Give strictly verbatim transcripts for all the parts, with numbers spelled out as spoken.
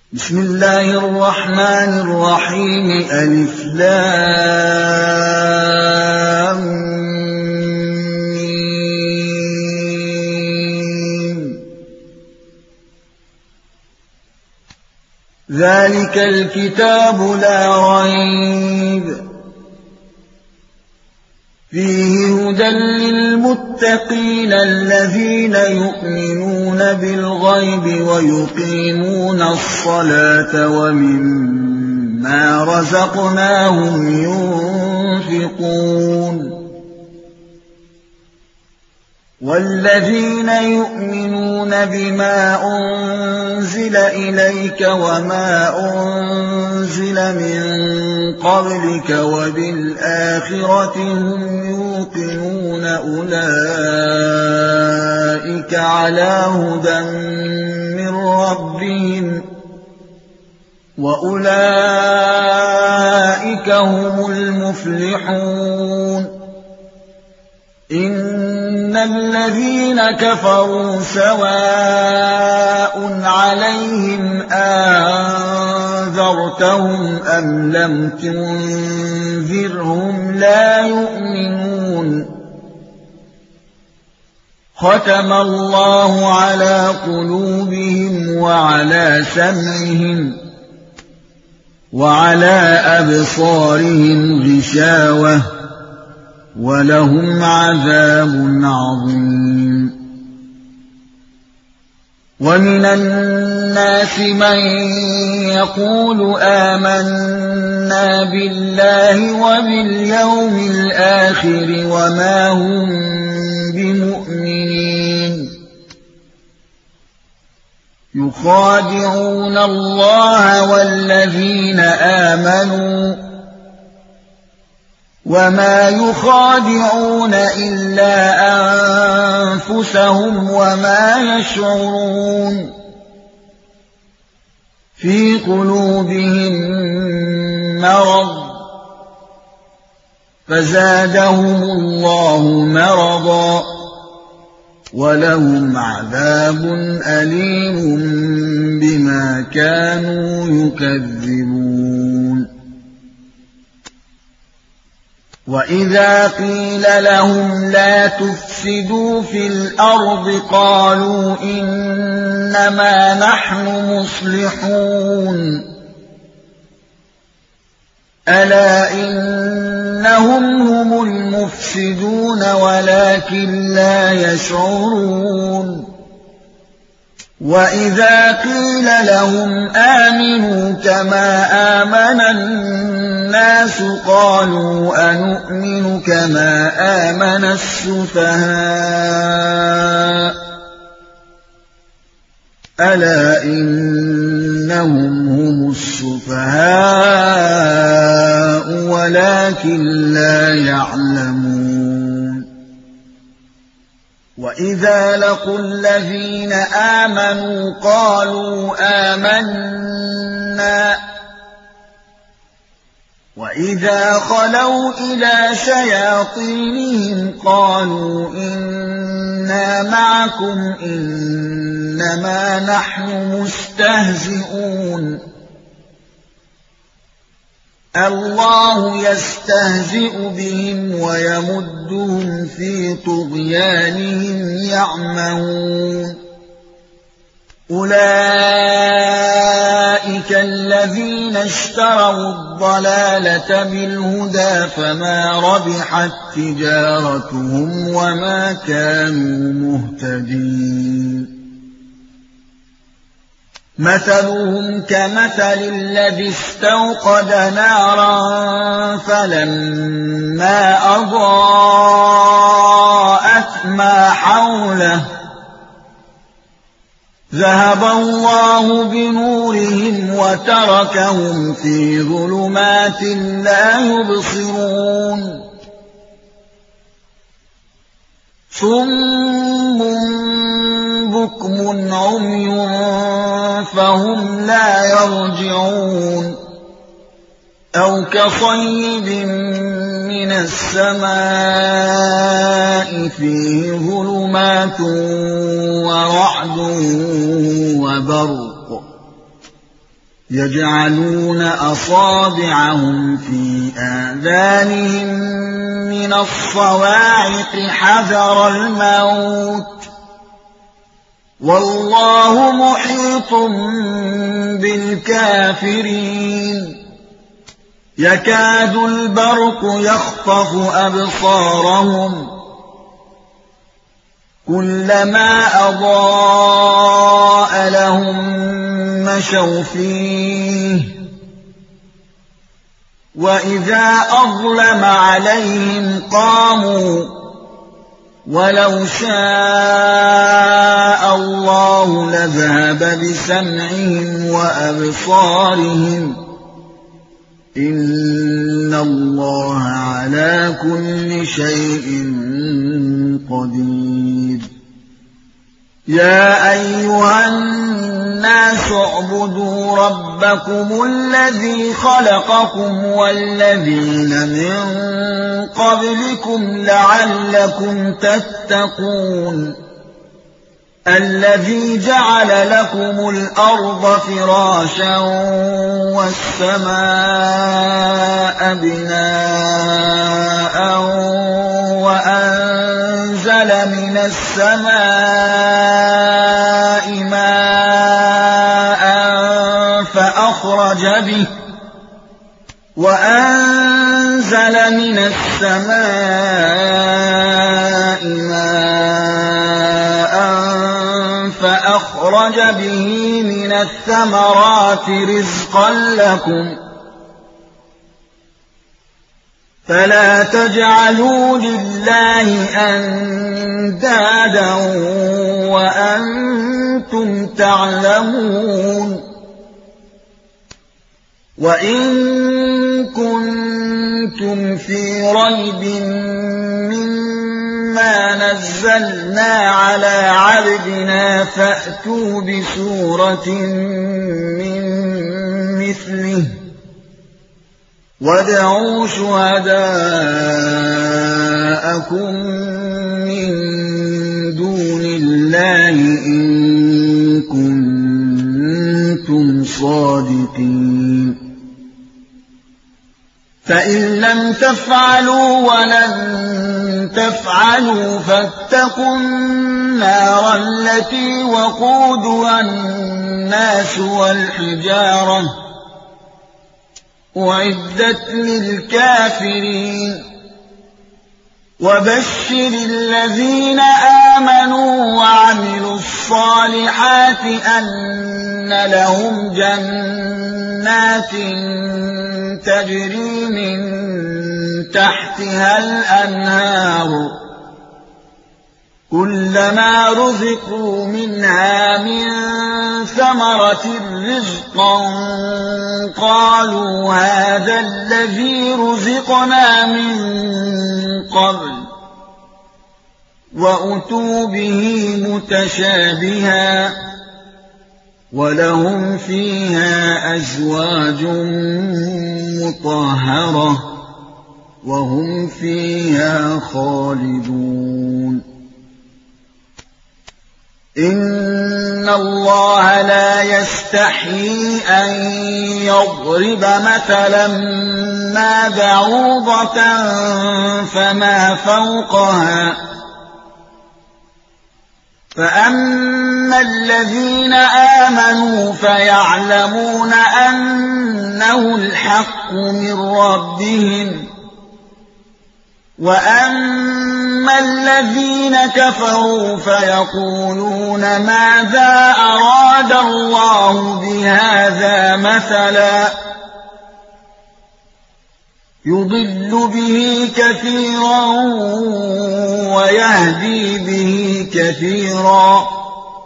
بسم الله الرحمن الرحيم ألف لام ميم. ذلك الكتاب لا ريب فيه هدى للمتقين الذين يؤمنون بالغيب ويقيمون الصلاة ومما رزقناهم ينفقون والذين يؤمنون بما أنزل إليك وما أنزل من قبلك وبالآخرة هم يوقنون أولئك على هدى من ربهم وأولئك هم المفلحون. إن الذين كفروا سواء عليهم أنذرتهم أم لم تنذرهم لا يؤمنون. ختم الله على قلوبهم وعلى سمعهم وعلى أبصارهم غشاوة ولهم عذاب عظيم. ومن الناس من يقول آمنا بالله وباليوم الآخر وما هم بمؤمنين يخادعون الله والذين آمنوا وما يخادعون إلا أنفسهم وما يشعرون. في قلوبهم مرض فزادهم الله مرضا ولهم عذاب أليم بما كانوا يكذبون. وإذا قيل لهم لا تفسدوا في الأرض قالوا إنما نحن مصلحون ألا إنهم هم المفسدون ولكن لا يشعرون. وإذا قيل لهم آمنوا كما آمن الناس قالوا أنؤمن كما آمن السفهاء ألا إنهم هم السفهاء ولكن لا يعلمون. وإذا لقوا الذين آمنوا قالوا آمنا وإذا خلوا إلى شياطينهم قالوا إنا معكم إنما نحن مستهزئون الله يستهزئ بهم ويمدهم في طغيانهم يعمهون. أولئك الذين اشتروا الضلالة بالهدى فما ربحت تجارتهم وما كانوا مهتدين. مثلهم كمثل الذي استوقد نارا فلما أضاءت ما حوله ذهب الله بنورهم وتركهم في ظلمات لا يبصرون. صم بكم عمي فهم لا يرجعون. أو كصيب من السماء فيه ظلمات ورعد وبرق يجعلون أصابعهم في آذانهم من الصواعق حذر الموت والله محيط بالكافرين يكاد البرق يخطف أبصارهم كلما أضاء لهم مشوا فيه وإذا أظلم عليهم قاموا ولو شاء الله لذهب بسمعهم وأبصارهم إن الله على كل شيء قدير يا أيها الناس اعبدوا ربكم الذي خلقكم والذين من قبلكم لعلكم تتقون الذي جعل لكم الأرض فراشا والسماء بناء وأنزل من السماء ماء فأخرج به وأنزل من السماء ماء فأخرج به من الثمرات رزقا لكم فلا تجعلوا لله أندادا وأنتم تعلمون وإن كنتم في ريب مما نزلنا على عبدنا فأتوا بسورة من مثله وادعوا شهداءكم من دون الله إن كنتم صادقين فإن لم تفعلوا ولن تفعلوا فاتقوا النار التي وقودها الناس والحجارة أعدت للكافرين وبشر الذين آمنوا وعملوا الصالحات أن لهم جنات تجري من تحتها الأنهار كلما رزقوا منها من ثمرة رزقا قالوا هذا الذي رزقنا من قبل وأتوا به متشابها ولهم فيها أزواج مطهرة وهم فيها خالدون إن الله لا يستحيي أن يضرب مثلا ما بعوضة فما فوقها فأما الذين آمنوا فيعلمون أنه الحق من ربهم وأما الذين كفروا فيقولون ماذا أراد الله بهذا مثلا يضل به كثيرا ويهدي به كثيرا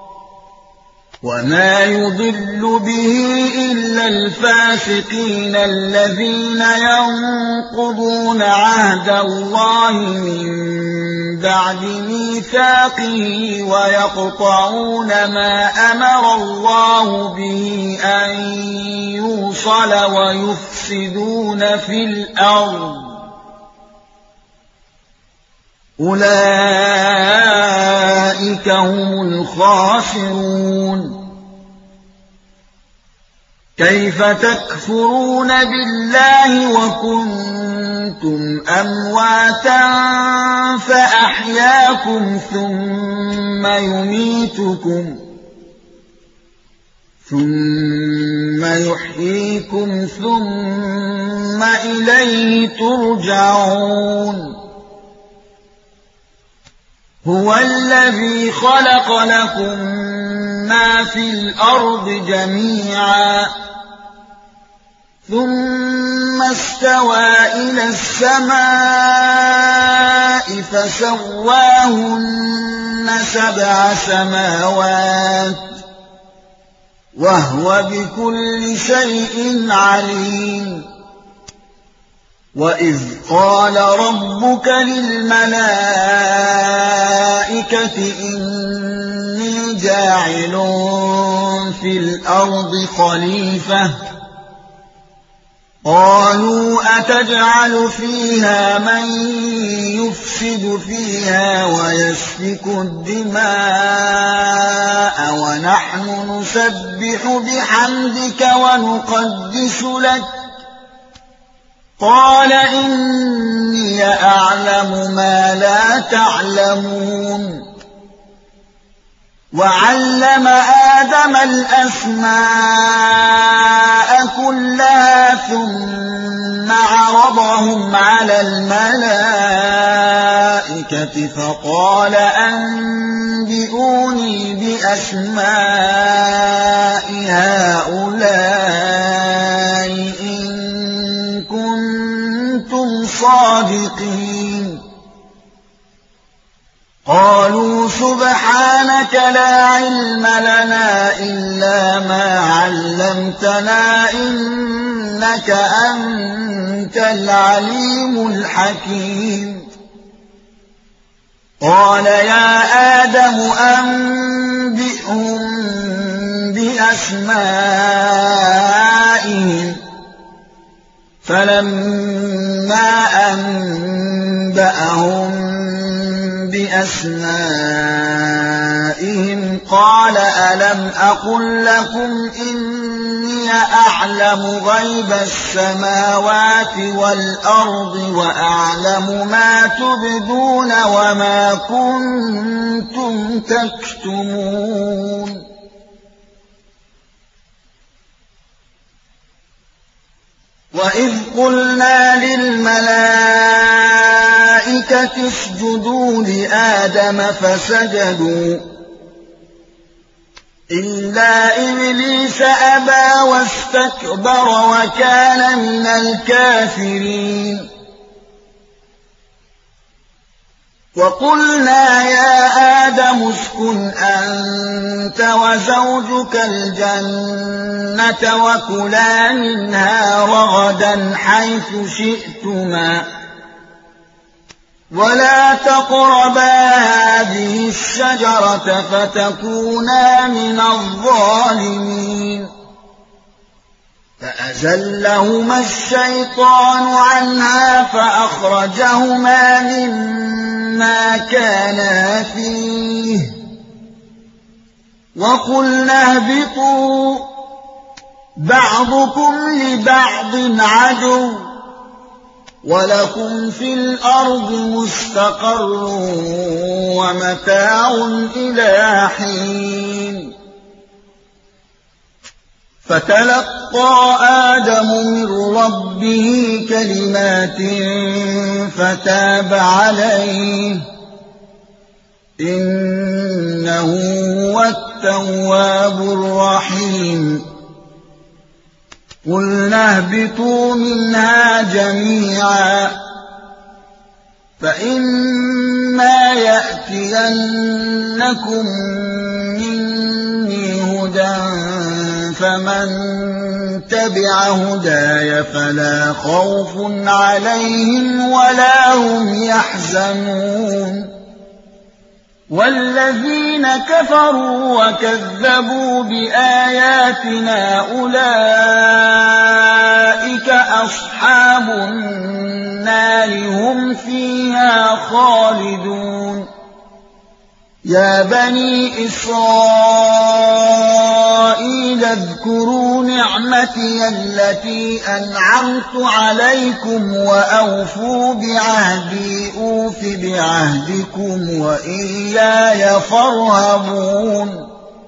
وما يضل به إلا الفاسقين الذين ينقضون عهد الله من بعد ميثاقه ويقطعون ما أمر الله به أن يوصل ويفسدون في الأرض أولئك هم الخاسرون كيف تكفرون بالله وكنتم أمواتا فأحياكم ثم يميتكم ثم يحييكم ثم إليه ترجعون هو الذي خلق لكم ما في الأرض جميعا ثم استوى إلى السماء فسواهن سبع سماوات وهو بكل شيء عليم وإذ قال ربك للملائكة إني جاعل في الأرض خليفة قالوا أتجعل فيها من يفسد فيها ويسفك الدماء ونحن نسبح بحمدك ونقدس لك قال إني أعلم ما لا تعلمون وعلم آدم الأسماء كلها ثم عرضهم على الملائكة فقال أنبئوني بأسماء هؤلاء إن كنتم صادقين قالوا سبحانك لا علم لنا إلا ما علمتنا إنك أنت العليم الحكيم قال يا آدم أنبئهم بأسمائهم فلما أنبأهم بأسمائهم قال ألم أقل لكم إني أعلم غيب السماوات والأرض وأعلم ما تبدون وما كنتم تكتمون وإذ قلنا للملائكة اسجدوا لآدم فسجدوا إلا إبليس أبى واستكبر وكان من الكافرين وقلنا يا آدم اسكن أنت وزوجك الجنة وكلا منها رغدا حيث شئتما ولا تقربا هذه الشجرة فتكونا من الظالمين فأزلهما الشيطان عنها فأخرجهما مما كانا فيه وقلنا اهبطوا بعضكم لبعض عدو ولكم في الأرض مستقر ومتاع إلى حين فتلقى آدم من ربه كلمات فتاب عليه إنه هو التواب الرحيم قلنا اهبطوا منها جميعا فإما يأتينكم مني هدى فمن تبع هداي فلا خوف عليهم ولا هم يحزنون والذين كفروا وكذبوا بآياتنا أولئك أصحاب النار هم فيها خالدون يا بني إسرائيل اذكروا نعمتي التي أنعمت عليكم وأوفوا بعهدي أوف بعهدكم وإياي فارهبون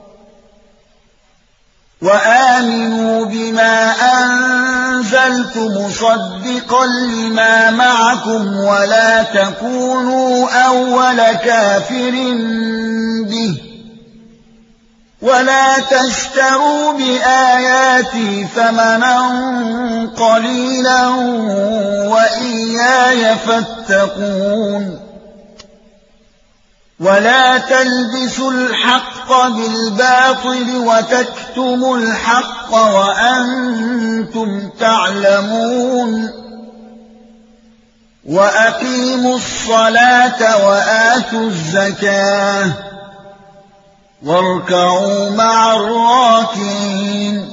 وآمنوا بما أنزلت مصدقا لما معكم ولا تكونوا أول كافر به ولا تشتروا بآياتي ثمنا قليلا وإياي فاتقون ولا تلبسوا الحق بالباطل وتكتموا الحق وأنتم تعلمون وأقيموا الصلاة وآتوا الزكاة واركعوا مع الراكعين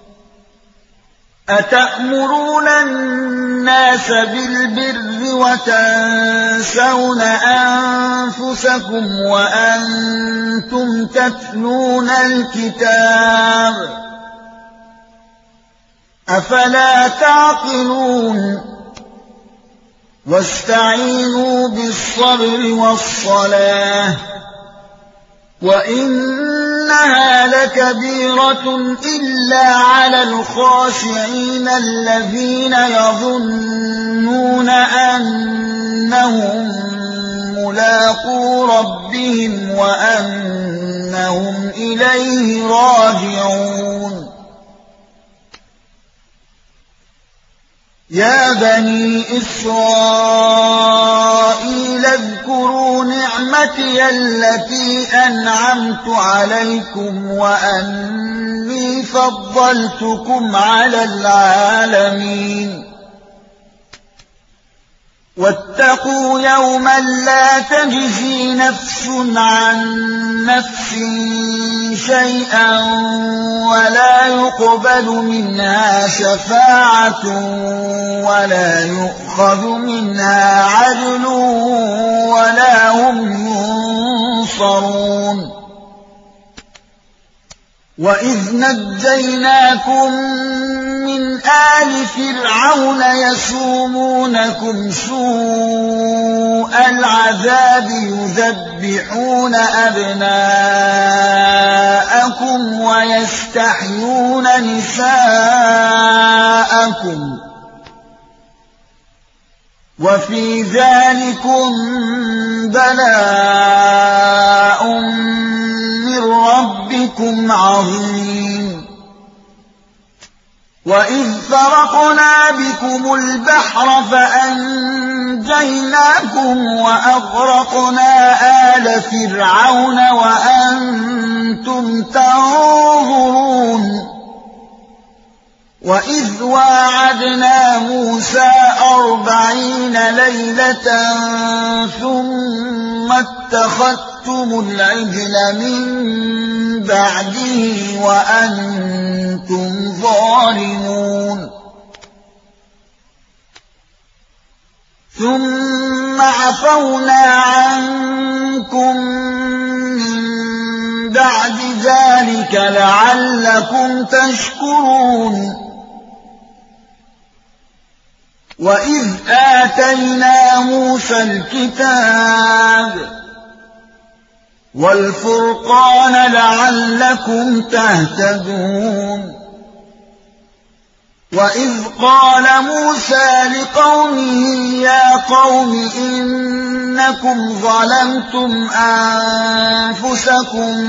أتأمرون الناس بالبر وتنسون أنفسكم وأنتم تتلون الكتاب أفلا تعقلون واستعينوا بالصبر والصلاة وإنها لكبيرة إلا على الخاشعين الذين يظنون أنهم ملاقو ربهم وأنهم إليه راجعون يا بني إسرائيل اذكروا نعمتي التي أنعمت عليكم وأني فضلتكم على العالمين واتقوا يوما لا تجزي نفس عن نفس شيئا ولا يقبل منها شفاعة ولا يؤخذ منها عدل ولا هم ينصرون وإذ نجيناكم من آل فرعون يسومونكم سوء العذاب يذبحون أبناءكم ويستحيون نساءكم وفي ذلكم بلاء من ربكم عظيم وإذ فرقنا بكم البحر فأنجيناكم وأغرقنا آل فرعون وأنتم تنظرون وإذ واعدنا موسى أربعين ليلة ثم اتخذتم العجل من بعده وأنتم ظالمون ثم عفونا عنكم من بعد ذلك لعلكم تشكرون وإذ آتينا موسى الكتاب والفرقان لعلكم تهتدون وإذ قال موسى لقومه يا قوم إنكم ظلمتم أنفسكم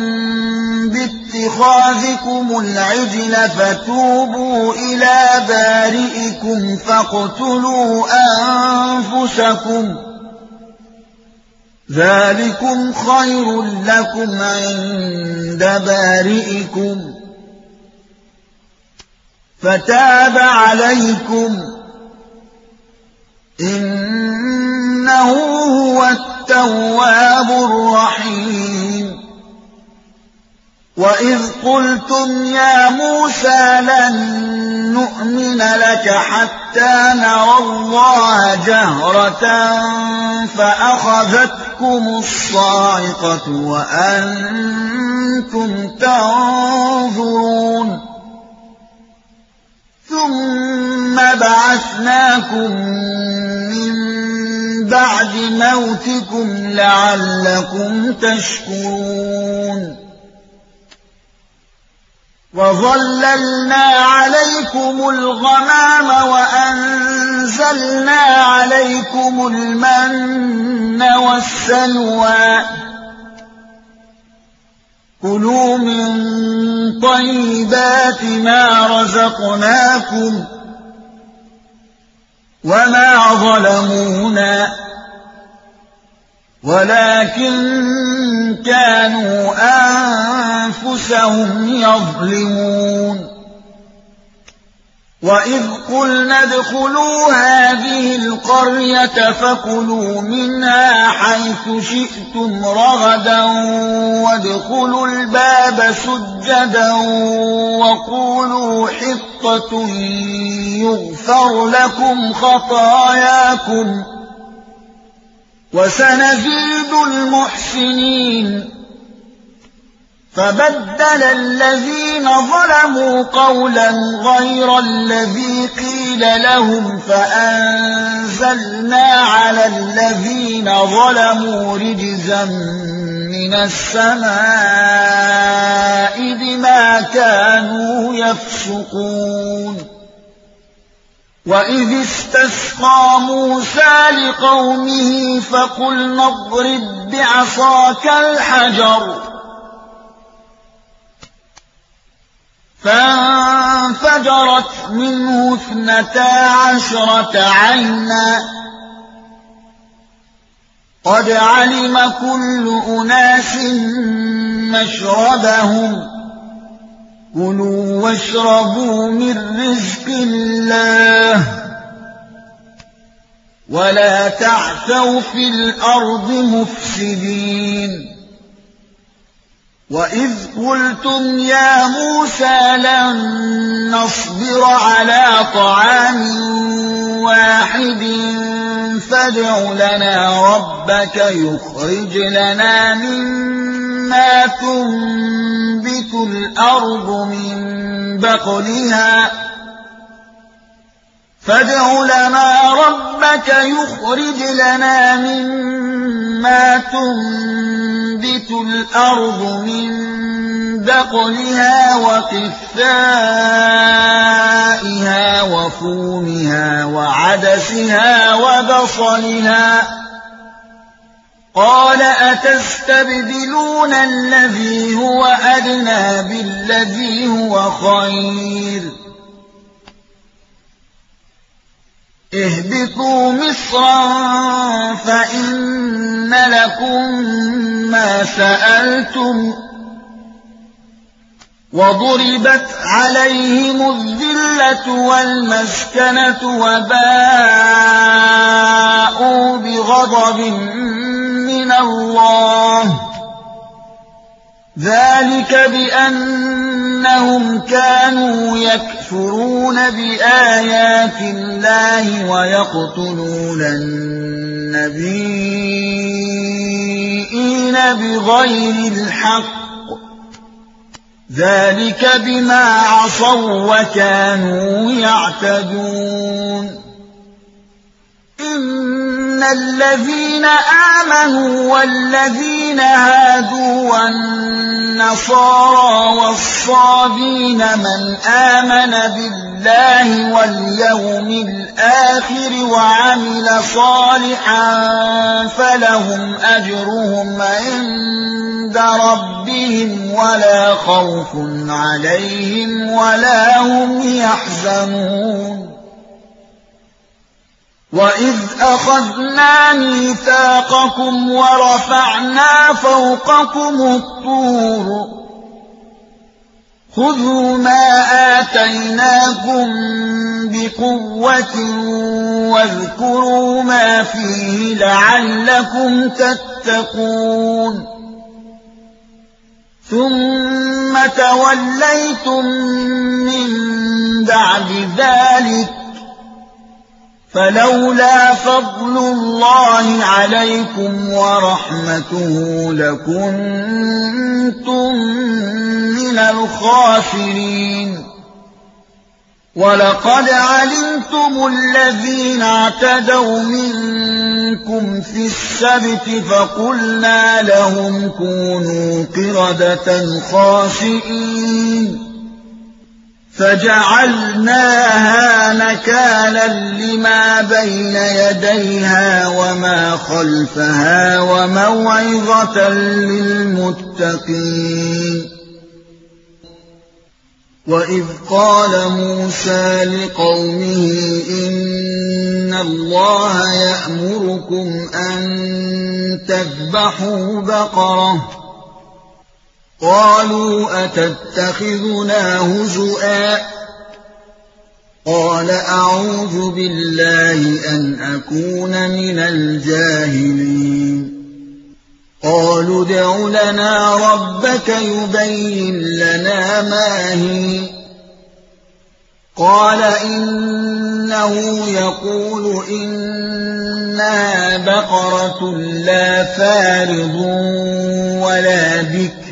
باتخاذكم العجل فتوبوا إلى بارئكم فاقتلوا أنفسكم ذلكم خير لكم عند بارئكم فتاب عليكم إنه هو التواب الرحيم وإذ قلتم يا موسى موسى لن نؤمن لك حتى نرى الله جهرة فأخذتكم الصاعقة وأنتم تنظرون ثم بعثناكم من بعد موتكم لعلكم تشكرون وظللنا عليكم الغمام وأنزلنا عليكم المن والسلوى كلوا من طيبات ما رزقناكم وما ظلمونا ولكن كانوا أنفسهم يظلمون وإذ قلنا ادخلوا هذه القرية فكلوا منها حيث شئتم رغدا وادخلوا الباب سجدا وقولوا حطة يغفر لكم خطاياكم وسنزيد المحسنين فبدل الذين ظلموا قولا غير الذي قيل لهم فأنزلنا على الذين ظلموا رجزا من السماء بما كانوا يفسقون وإذ استسقى موسى لقومه فقلنا اضرب بعصاك الحجر فانفجرت منه اثنتا عشرة عينا قد علم كل أناس مشربهم كلوا واشربوا من رزق الله ولا تعثوا في الأرض مفسدين وإذ قلتم يا موسى لن نصبر على طعام واحد فادع لنا ربك يخرج لنا مما تنبت الأرض من بقلها فادع لنا ربك يخرج لنا مما تنبت الأرض من بقلها وقثائها وفومها وعدسها وبصلها قال أتستبدلون الذي هو أدنى بالذي هو خير اهبطوا مصرا فإن لكم ما سألتم وضربت عليهم الذلة والمسكنة وباءوا بغضب من الله ذلك بأنهم كانوا يكفرون بآيات الله ويقتلون النبيين بغير الحق ذلك بما عصوا وكانوا يعتدون إن الذين آمنوا والذين هادوا والنصارى والصابين من آمن بالله واليوم الآخر وعمل صالحا فلهم أجرهم عند ربهم ولا خوف عليهم ولا هم يحزنون وإذ أخذنا ميثاقكم ورفعنا فوقكم الطور خذوا ما آتيناكم بقوة واذكروا ما فيه لعلكم تتقون ثم توليتم بعد ذلك فلولا فضل الله عليكم ورحمته لكنتم من الخاسرين ولقد علمتم الذين اعتدوا منكم في السبت فقلنا لهم كونوا قردة خاسئين فجعلناها نكالا لما بين يديها وما خلفها وموعظة للمتقين وإذ قال موسى لقومه إن الله يأمركم أن تذبحوا بقرة قالوا أتتخذنا هزؤا قال أعوذ بالله أن أكون من الجاهلين قالوا ادع لنا ربك يبين لنا ما هي قال إنه يقول إنها بقرة لا فارض ولا بكر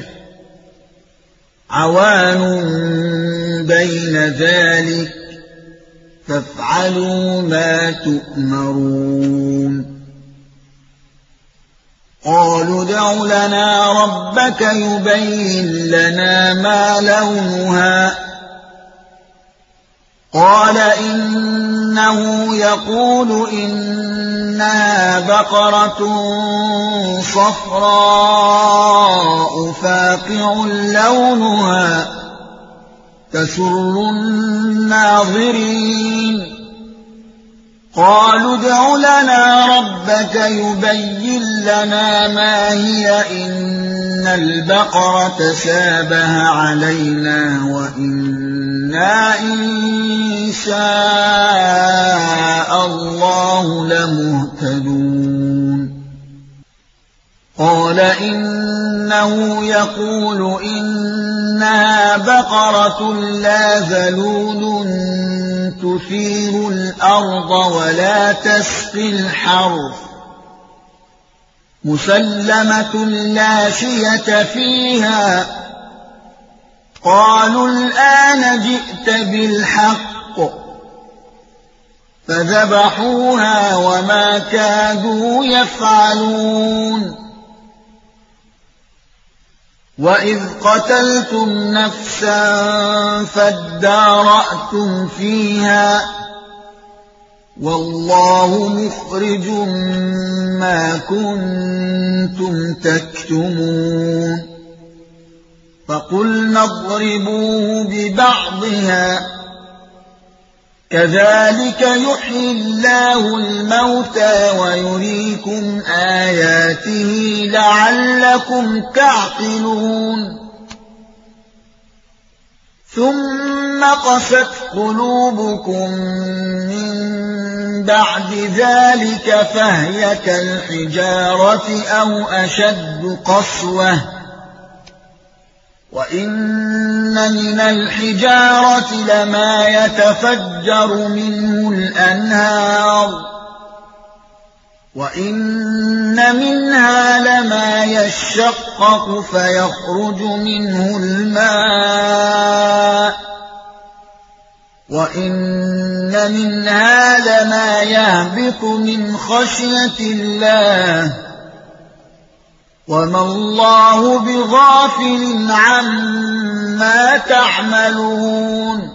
عوان بين ذلك فافعلوا ما تؤمرون قالوا ادع لنا ربك يبين لنا ما لونها قال إنه يقول إنها بقرة صفراء فاقع لونها تسر الناظرين قالوا ادع لنا ربك يبين لنا ما هي إن البقرة تشابه علينا وإنا إن شاء الله لمهتدون قال إنه يقول إنها بقرة لا ذلول تثير الأرض ولا تسقي الحرث مسلمة لا شية فيها قالوا الآن جئت بالحق فذبحوها وما كادوا يفعلون وإذ قتلتم نفسا فادارأتم فيها والله مخرج ما كنتم تكتمون فقلنا اضربوه ببعضها كذلك يحيي الله الموتى ويريكم آياته لعلكم تعقلون ثم قست قلوبكم من بعد ذلك فهي كالحجارة أو أشد قسوة وإن من الحجارة لما يتفجر منه الأنهار وإن منها لما يشقق فيخرج منه الماء وإن منها لما يهبط من خشية الله وما الله بغافل عما تعملون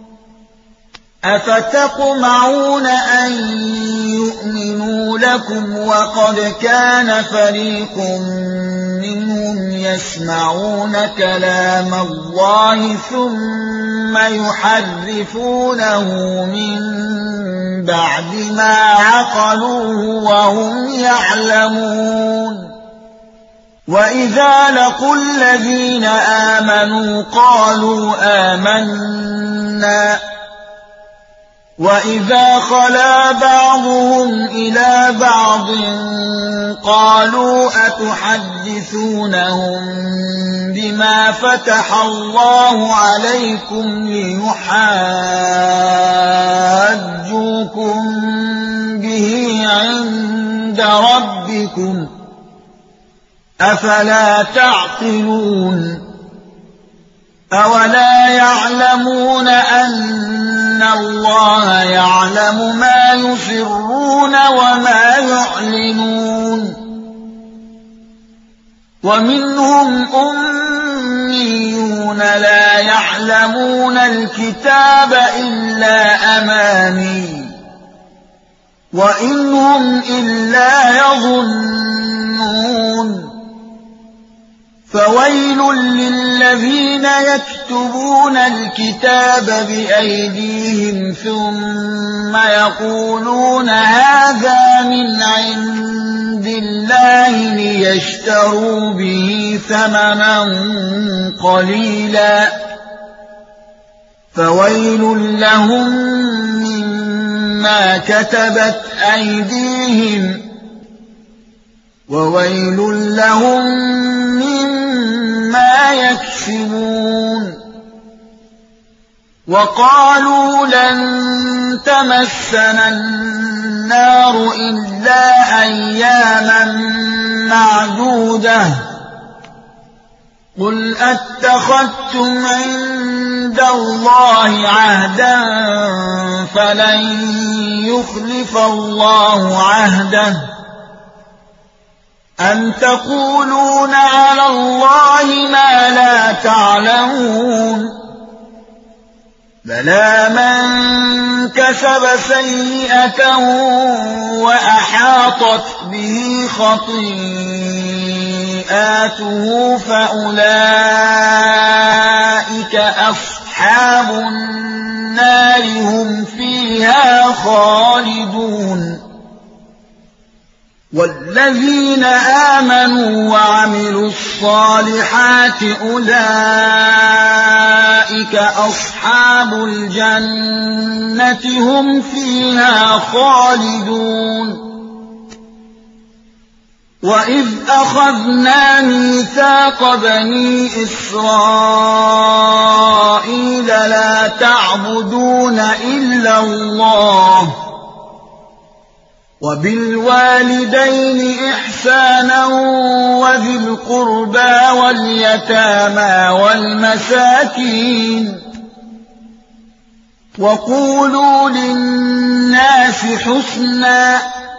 أفتطمعون أن يؤمنوا لكم وقد كان فريق منهم يسمعون كلام الله ثم يحرفونه من بعد ما عقلوه وهم يعلمون وإذا لقوا الذين آمنوا قالوا آمنا وَإِذَا خَلَا بَعْضُهُمْ إِلَىٰ بَعْضٍ قَالُوا أَتُحَدِّثُونَهُم بِمَا فَتَحَ اللَّهُ عَلَيْكُمْ لِيُحَاجُّوكُم بِهِ عِندَ رَبِّكُمْ ۚ أَفَلَا تَعْقِلُونَ أَوَلَا يَعْلَمُونَ أَنَّ اللَّهَ يَعْلَمُ مَا يُسِرُّونَ وَمَا يُعْلِنُونَ وَمِنْهُمْ أُمِّيُّونَ لَا يَعْلَمُونَ الْكِتَابَ إِلَّا أَمَانِيَّ وَإِنْ هُمْ إِلَّا يَظُنُّونَ فَوَيْلٌ لِّلَّذِينَ يَكْتُبُونَ الْكِتَابَ بِأَيْدِيهِمْ ثُمَّ يَقُولُونَ هَٰذَا مِنْ عِندِ اللَّهِ لِيَشْتَرُوا بِهِ ثَمَنًا قَلِيلًا ۖ فَوَيْلٌ لَّهُم مِّمَّا كَتَبَتْ أَيْدِيهِمْ وَوَيْلٌ لَّهُم مِّمَّا يَكْسِبُونَ وَقَالُوا لَن تَمَسَّنَا النَّارُ إِلَّا أَيَّامًا مَّعْدُودَةً ۚ قُلْ أَتَّخَذْتُمْ عِندَ اللَّهِ عَهْدًا فَلَن يُخْلِفَ اللَّهُ عَهْدَهُ أَمْ تَقُولُونَ عَلَى اللَّهِ مَا لَا تَعْلَمُونَ بَلَىٰ مَن كَسَبَ سَيِّئَةً وَأَحَاطَتْ بِهِ خَطِيئَاتُهُ فَأُولَٰئِكَ أَصْحَابُ النَّارِ هُمْ فِيهَا خَالِدُونَ وَالَّذِينَ آمَنُوا وَعَمِلُوا الصَّالِحَاتِ أُولَٰئِكَ أَصْحَابُ الْجَنَّةِ هُمْ فِيهَا خَالِدُونَ وَإِذْ أَخَذْنَا مِيثَاقَ بَنِي إِسْرَائِيلَ لَا تَعْبُدُونَ إِلَّا اللَّهَ وَبِالْوَالِدَيْنِ إِحْسَانًا وَذِي الْقُرْبَىٰ وَالْيَتَامَىٰ وَالْمَسَاكِينِ وَقُولُوا لِلنَّاسِ حُسْنًا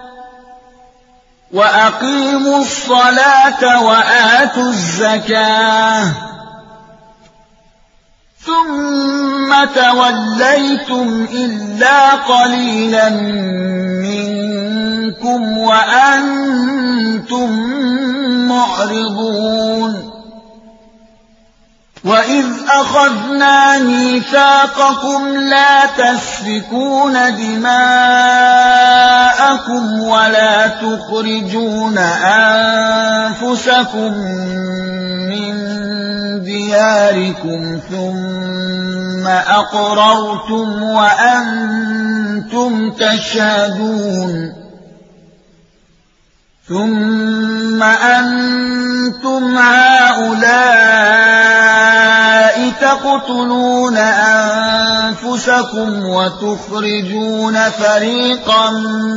وَأَقِيمُوا الصَّلَاةَ وَآتُوا الزَّكَاةَ ثُمَّ تَوَلَّيْتُمْ إِلَّا قَلِيلًا مِّنكُمْ وَأَنتُم مُّعْرِضُونَ وَإِذْ أَخَذْنَا مِيثَاقَكُمْ لَا تَسْفِكُونَ دِمَاءَكُمْ وَلَا تُخْرِجُونَ أَنفُسَكُم مِّن دِيَارِكُمْ ثُمَّ أَقْرَرْتُمْ وَأَنتُمْ تَشْهَدُونَ ثُمَّ أَنتُمْ هَٰؤُلَاءِ تَقْتُلُونَ أَنفُسَكُمْ وَتُخْرِجُونَ فَرِيقًا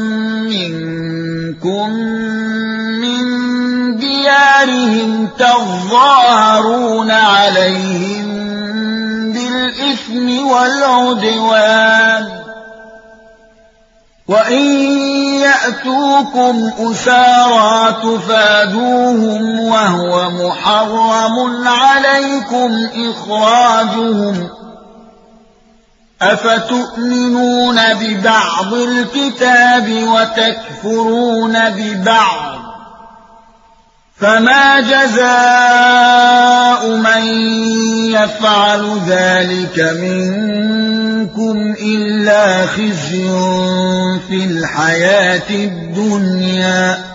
مِّنكُم مِّن دِيَارِهِمْ تَظَاهَرُونَ عَلَيْهِم بِالْإِثْمِ وَالْعُدْوَانِ وَإِن يَأْتُوكُمْ أُسَارَىٰ تُفَادُوهُمْ وَهُوَ مُحَرَّمٌ عَلَيْكُمْ إِخْرَاجُهُمْ أَفَتُؤْمِنُونَ بِبَعْضِ الْكِتَابِ وَتَكْفُرُونَ بِبَعْضٍ ۚ فَمَا جَزَاءُ مَن يَفْعَلُ ذَٰلِكَ مِنكُمْ إِلَّا خِزْيٌ فِي الْحَيَاةِ الدُّنْيَا ۖ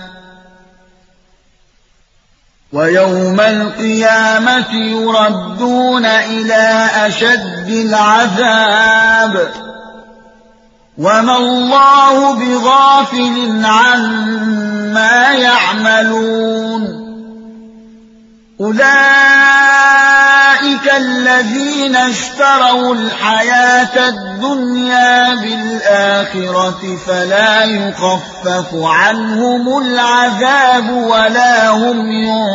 وَيَوْمَ الْقِيَامَةِ يُرَدُّونَ إِلَىٰ أَشَدِّ الْعَذَابِ وما الله بغافل عما يعملون أولئك الذين اشتروا الحياة الدنيا بالآخرة فلا يخفف عنهم العذاب ولا هم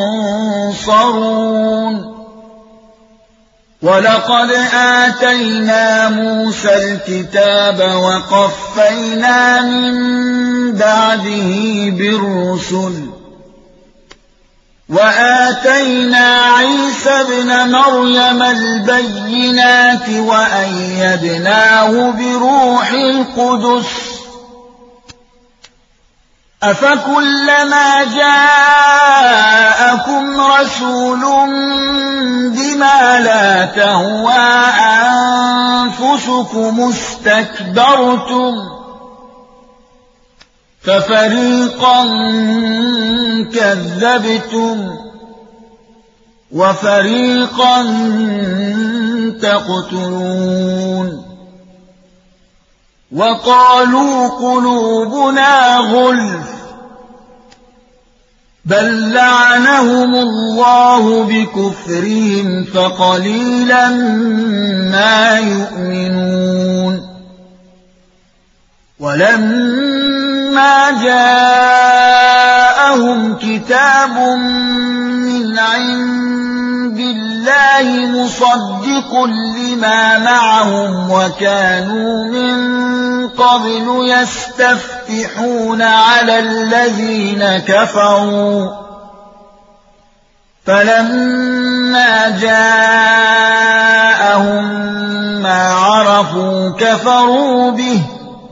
ينصرون ولقد آتينا موسى الكتاب وقفينا من بعده بالرسل وآتينا عيسى ابن مريم البينات وأيدناه بروح القدس أفكلما جاءكم رسول بما لا تهوى أنفسكم استكبرتم ففريقا كذبتم وفريقا تقتلون وقالوا قلوبنا غلف بل لعنهم الله بكفرهم فقليلا ما يؤمنون ولما جاءهم كتاب من عند الله مصدق لما معهم وكانوا من قبل يستفتحون على الذين كفروا فلما جاءهم ما عرفوا كفروا به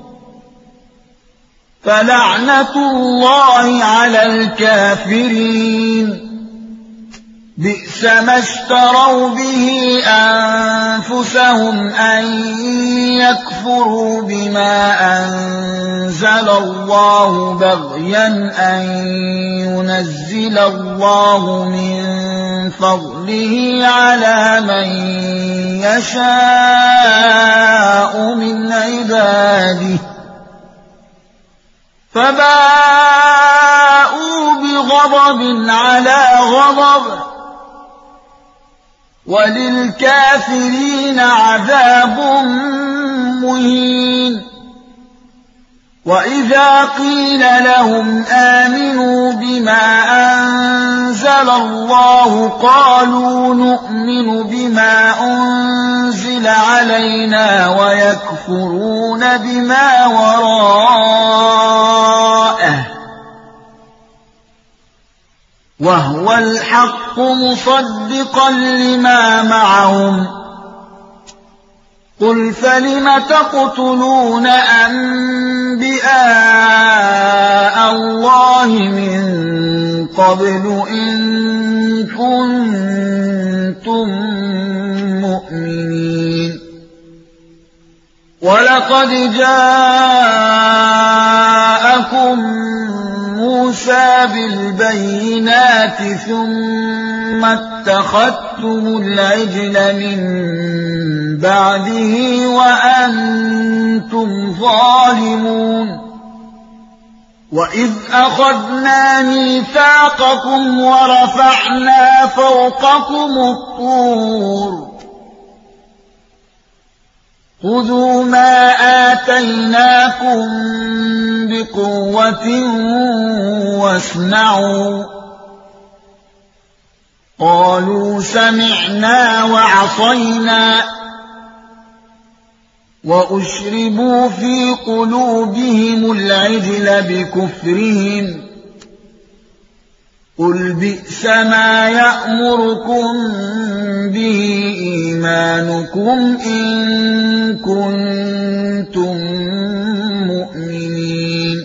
فلعنة الله على الكافرين بئس ما اشتروا به أنفسهم أن يكفروا بما أنزل الله بغيا أن ينزل الله من فضله على من يشاء من عباده فباءوا بغضب على غضب وللكافرين عذاب مهين وإذا قيل لهم آمنوا بما أنزل الله قالوا نؤمن بما أنزل علينا ويكفرون بما وراءه وهو الحق مصدقا لما معهم قل فلم تقتلون أنبياء الله من قبل إن كنتم مؤمنين ولقد جاءكم موسى بالبينات ثم اتخذتم العجل من بعده وأنتم ظالمون وإذ أخذنا ميثاقكم ورفعنا فوقكم الطور خذوا ما آتيناكم بقوة واسمعوا قالوا سمعنا وعصينا وأشربوا في قلوبهم العجل بكفرهم قل بئس ما يأمركم به إيمانكم إن كنتم مؤمنين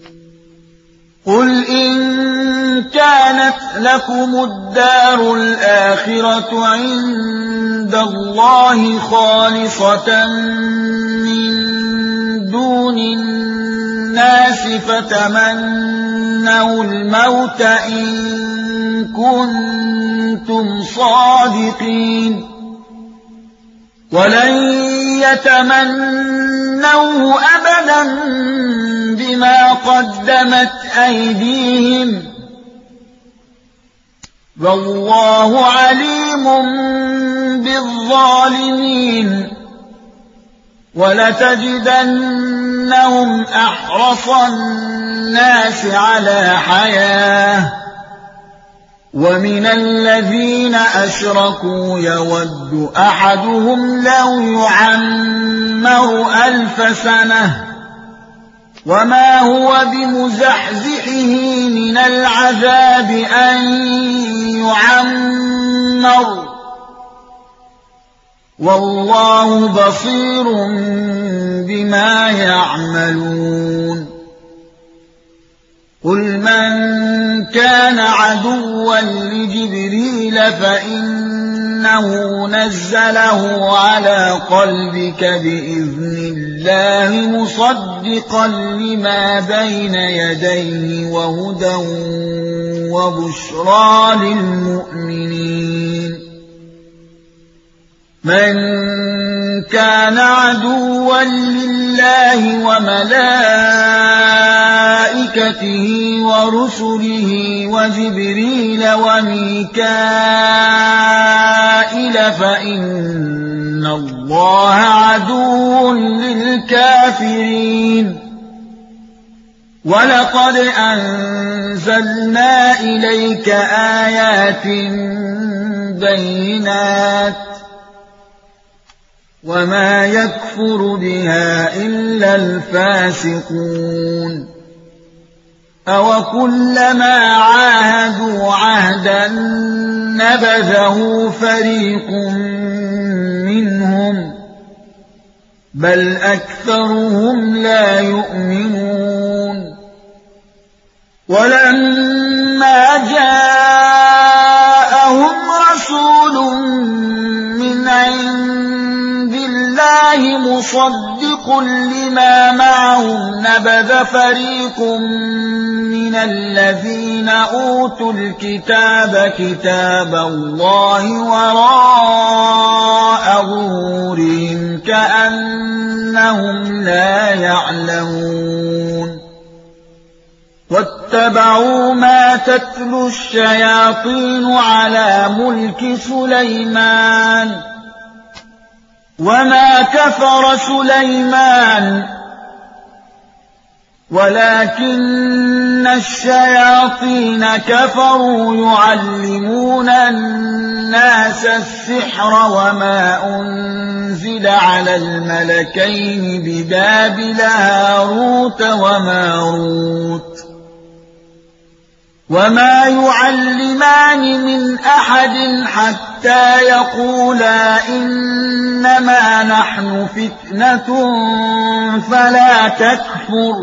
قل إن كانت لكم الدار الآخرة عند الله خالصة من دون الناس فتمنوا الموت إن كنتم صادقين ولن يتمنوا يتمنوه أبدا بما قدمت أيديهم والله عليم بالظالمين ولتجدنهم أحرص الناس على حياة ومن الذين أشركوا يود أحدهم لو يعمر ألف سنة وما هو بمزحزحه من العذاب أن يعمر والله بصير بما يعملون قل من كان عدوا لجبريل فإنه نزله على قلبك بإذن الله مصدقا لما بين يديه وهدى وبشرى للمؤمنين من كان عدوا لله وملائكته ورسله وجبريل وميكائيل فإن الله عدو للكافرين ولقد أنزلنا إليك آيات بينات وما يكفر بها إلا الفاسقون أوكلما عاهدوا عهدا نبذه فريق منهم بل أكثرهم لا يؤمنون ولما جاءهم رسول من عند الله مصدق لما معهم نبذ فريق من الذين أوتوا الكتاب كتاب الله وراء ظهورهم كأنهم لا يعلمون واتبعوا ما تتلو الشياطين على ملك سليمان وما كفر سليمان ولكن الشياطين كفروا يعلمون الناس السحر وما أنزل على الملكين ببابل هاروت وماروت وما يعلمان من أحد حتى يقولا إنما نحن فتنة فلا تكفر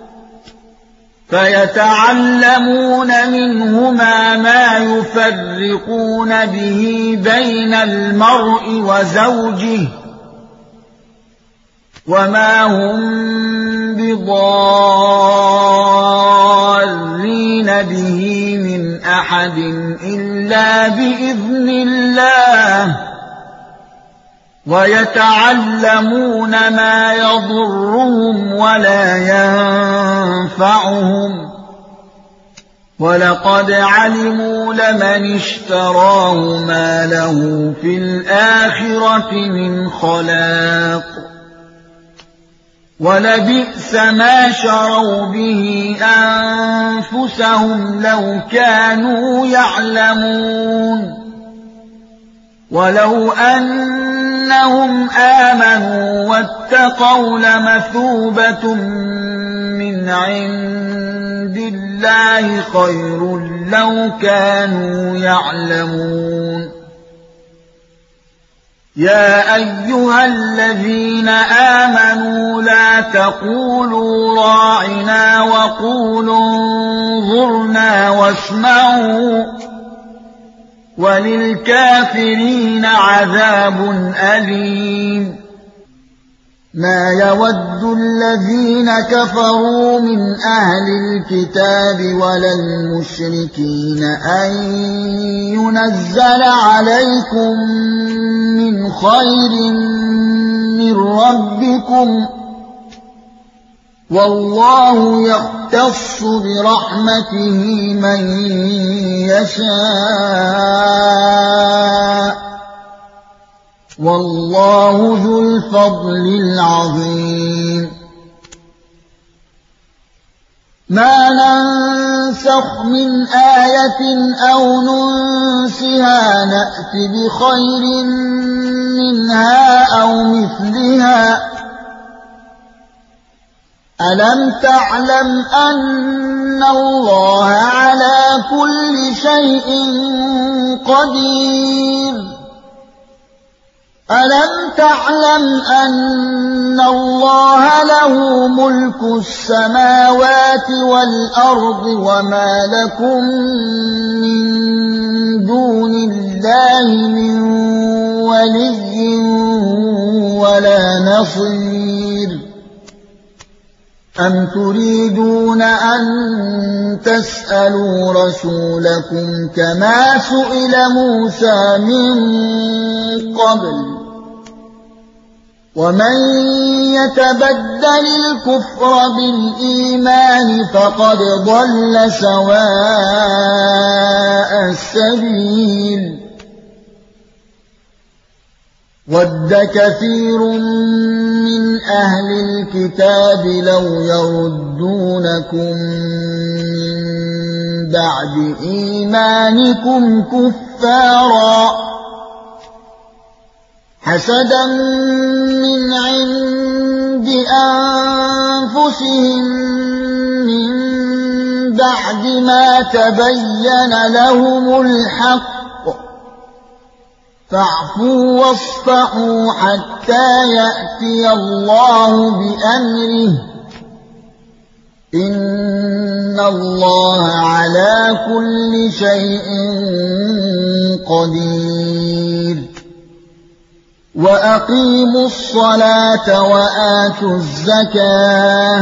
فيتعلمون منهما ما يفرقون به بين المرء وزوجه وما هم بضارين به من أحد إلا بإذن الله ويتعلمون ما يضرهم ولا ينفعهم ولقد علموا لمن اشتراه ما له في الآخرة من خلاق ولبئس ما شروا به أنفسهم لو كانوا يعلمون ولو أنهم آمنوا واتقوا لمثوبة من عند الله خير لو كانوا يعلمون يا أيها الذين آمنوا لا تقولوا راعنا وقولوا انظرنا واسمعوا وللكافرين عذاب أليم ما يود الذين كفروا من أهل الكتاب ولا المشركين أن ينزل عليكم من خير من ربكم والله يختص برحمته من يشاء والله ذو الفضل العظيم ما ننسخ من آية أو ننسها نأت بخير منها أو مثلها ألم تعلم أن الله على كل شيء قدير ألم تعلم أن الله له ملك السماوات والأرض وما لكم من دون الله من ولي ولا نصير أم تريدون أن تسألوا رسولكم كما سئل موسى من قبل ومن يتبدل الكفر بالإيمان فقد ضل سواء السبيل ود كثير من أهل الكتاب لو يردونكم من بعد إيمانكم كفارا حسدا من عند أنفسهم من بعد ما تبين لهم الحق فاعفوا واصفحوا حتى يأتي الله بأمره إن الله على كل شيء قدير وأقيموا الصلاة وآتوا الزكاة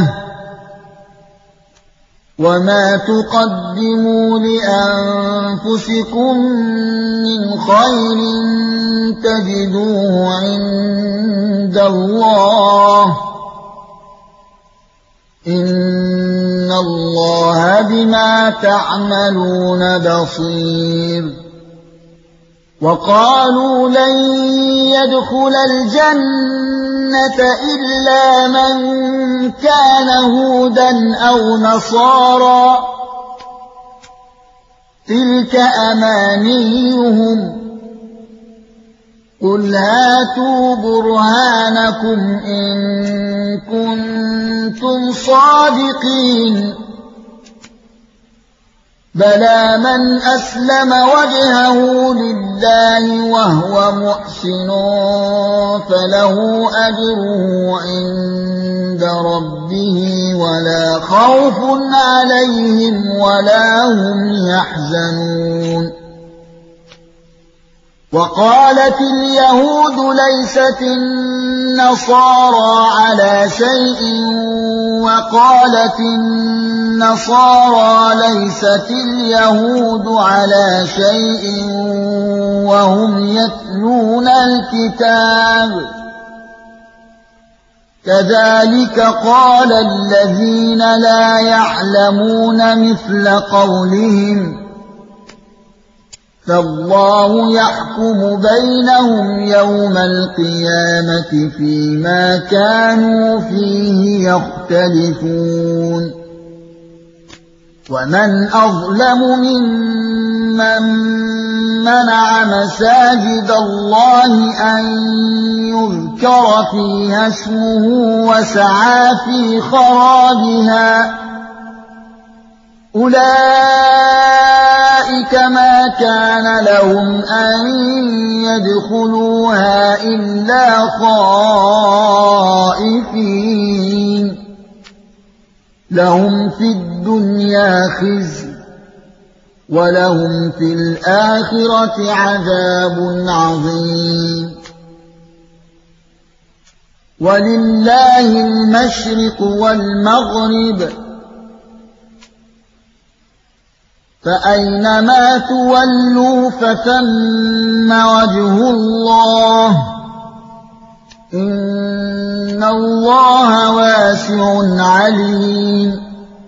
وما تقدموا لأنفسكم من خير تجدوه عند الله إن الله بما تعملون بصير وقالوا لن يدخل الجنة إلا من كان هودا أو نصارى تلك أمانيهم قل هاتوا برهانكم إن كنتم صادقين بلى من أسلم وجهه لله وهو محسن فله أجره عند ربه ولا خوف عليهم ولا هم يحزنون وقالت اليهود ليست النصارى على شيء وقالت النصارى ليست اليهود على شيء وهم يتلون الكتاب كذلك قال الذين لا يعلمون مثل قولهم فالله يحكم بينهم يوم القيامة فيما كانوا فيه يختلفون ومن أظلم ممن منع مساجد الله أن يذكر فيها اسمه وسعى في خرابها أولئك ما كان لهم أن يدخلوها إلا خائفين لهم في الدنيا خزي ولهم في الآخرة عذاب عظيم ولله المشرق والمغرب فأينما تولوا فثم وجه الله إن الله واسع عليم.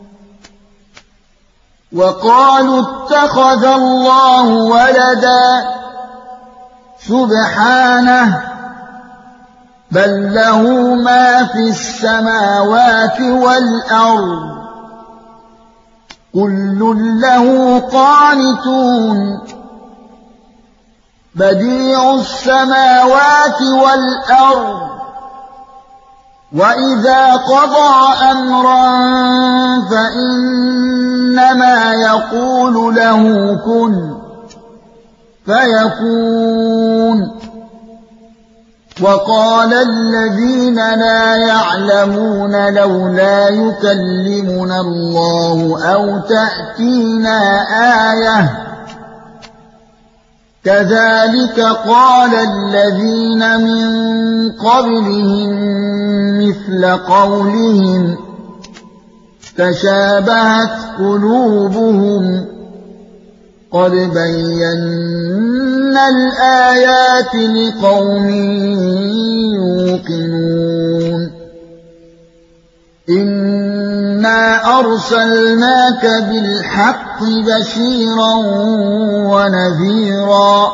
وقالوا اتخذ الله ولدا سبحانه بل له ما في السماوات والأرض كل له قانتون بديع السماوات والأرض وإذا قضى أمرا فإنما يقول له كن فيكون. وقال الذين لا يعلمون لولا يكلمنا الله أو تأتينا آية كذلك قال الذين من قبلهم مثل قولهم تشابهت قلوبهم قد بينا الآيات لقوم يوقنون. إنا أرسلناك بالحق بشيرا ونذيرا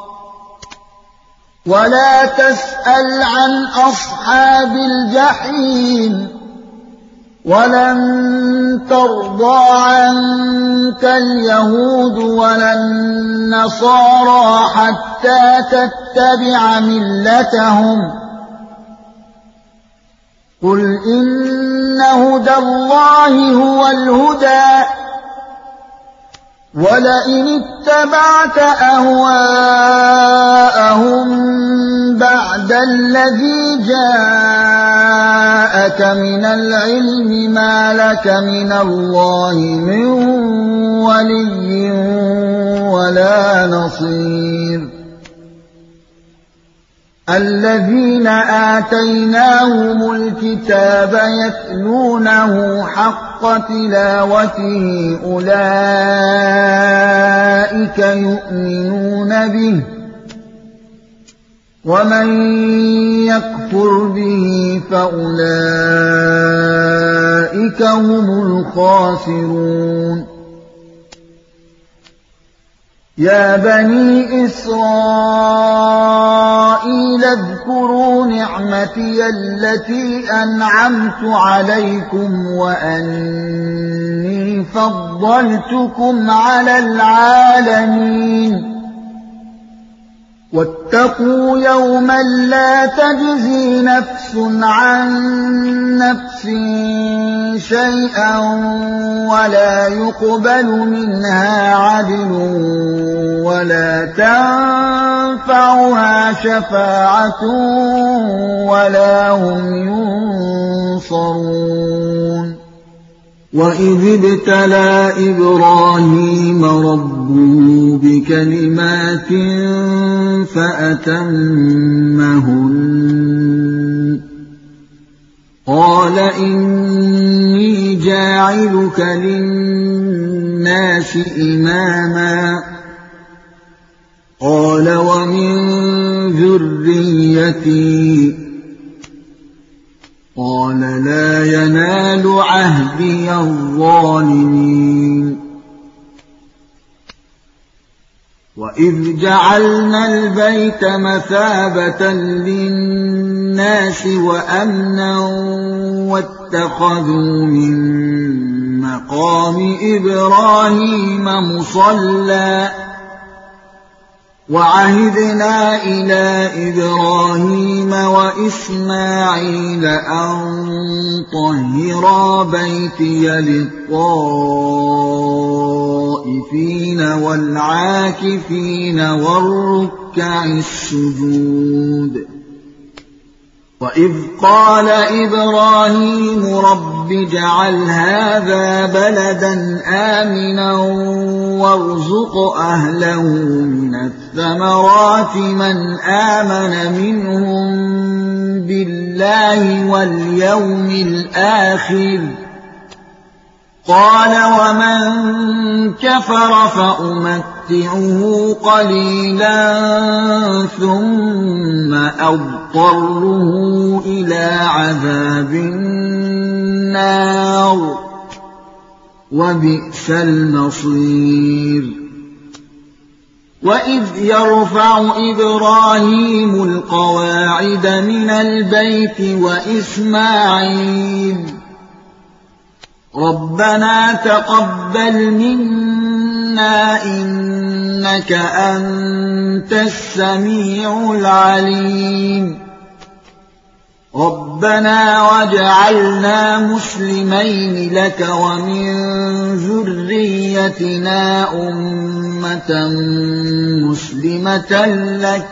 ولا تسأل عن أصحاب الجحيم ولن ترضى عنك اليهود ولا النصارى حتى تتبع ملتهم قل إن هدى الله هو الهدى ولئن اتبعت أهواءهم بعد الذي جاءك من العلم ما لك من الله من ولي ولا نصير. الذين آتيناهم الكتاب يتلونه حق تلاوته أولئك يؤمنون به ومن يكفر به فأولئك هم الخاسرون. يا بني إسرائيل اذكروا نعمتي التي أنعمت عليكم وأني فضلتكم على العالمين. واتقوا يوما لا تجزي نفس عن نفس شيئا ولا يقبل منها عدل ولا تنفعها شفاعة ولا هم ينصرون. وإذ ابتلى إبراهيم ربه بكلمات فأتمهن قال إني جاعلك للناس إماما قال ومن ذريتي قال لا ينال عهدي الظالمين. وإذ جعلنا البيت مثابة للناس وأمنا واتخذوا من مقام إبراهيم مصلى وعهدنا إلى إبراهيم وإسماعيل أن طهرا بيتي للطائفين والعاكفين والركع السجود. وإذ قال إبراهيم رب اجعل هذا بلدا آمنا وارزق أهله من الثمرات من آمن منهم بالله واليوم الآخر قال ومن كفر فأمتعه قليلا ثم أضطره إلى عذاب النار وبئس المصير وإذ يرفع إبراهيم القواعد من البيت وإسماعيل ربنا تقبل منا إنك أنت السميع العليم ربنا واجعلنا مسلمين لك ومن ذريتنا أمة مسلمة لك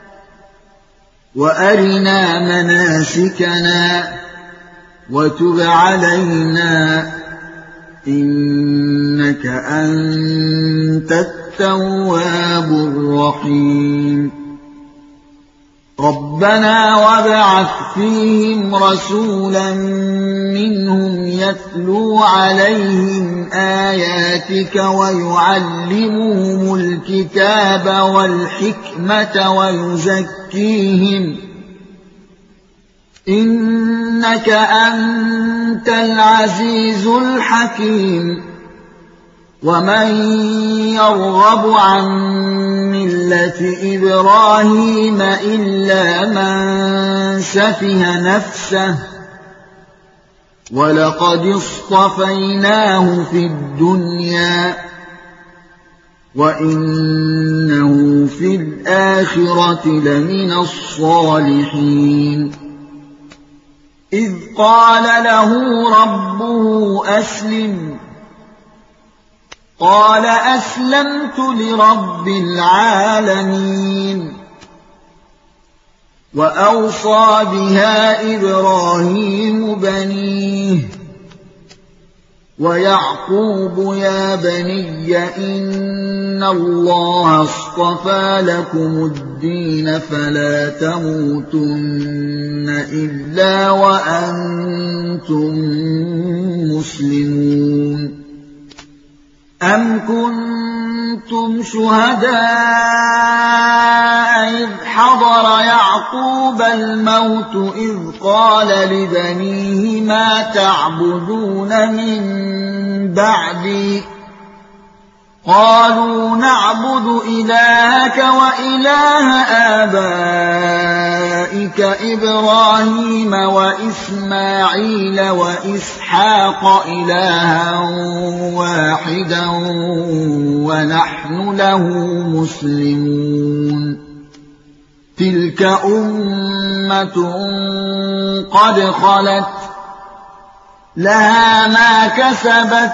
وأرنا مناسكنا وتب علينا إنك أنت التواب الرحيم ربنا وابعث فيهم رسولا منهم يتلو عليهم آياتك ويعلمهم الكتاب والحكمة ويزكيهم إنك أنت العزيز الحكيم ومن يرغب عن ملة إبراهيم إلا من سفه نفسه ولقد اصطفيناه في الدنيا وإنه في الآخرة لمن الصالحين إذ قال له ربه أسلم قال أسلمت لرب العالمين وأوصى بها إبراهيم بنيه ويعقوب يا بني إن الله اصطفى لكم الدين فلا تموتن إلا وأنتم مسلمون أم كنتم شهداء إذ حضر يعقوب الموت إذ قال لبنيه ما تعبدون من بعدي قالوا نعبد إلهك وإله آبائك إبراهيم وإسماعيل وإسحاق إلها واحدا ونحن له مسلمون تلك أمة قد خلت لها ما كسبت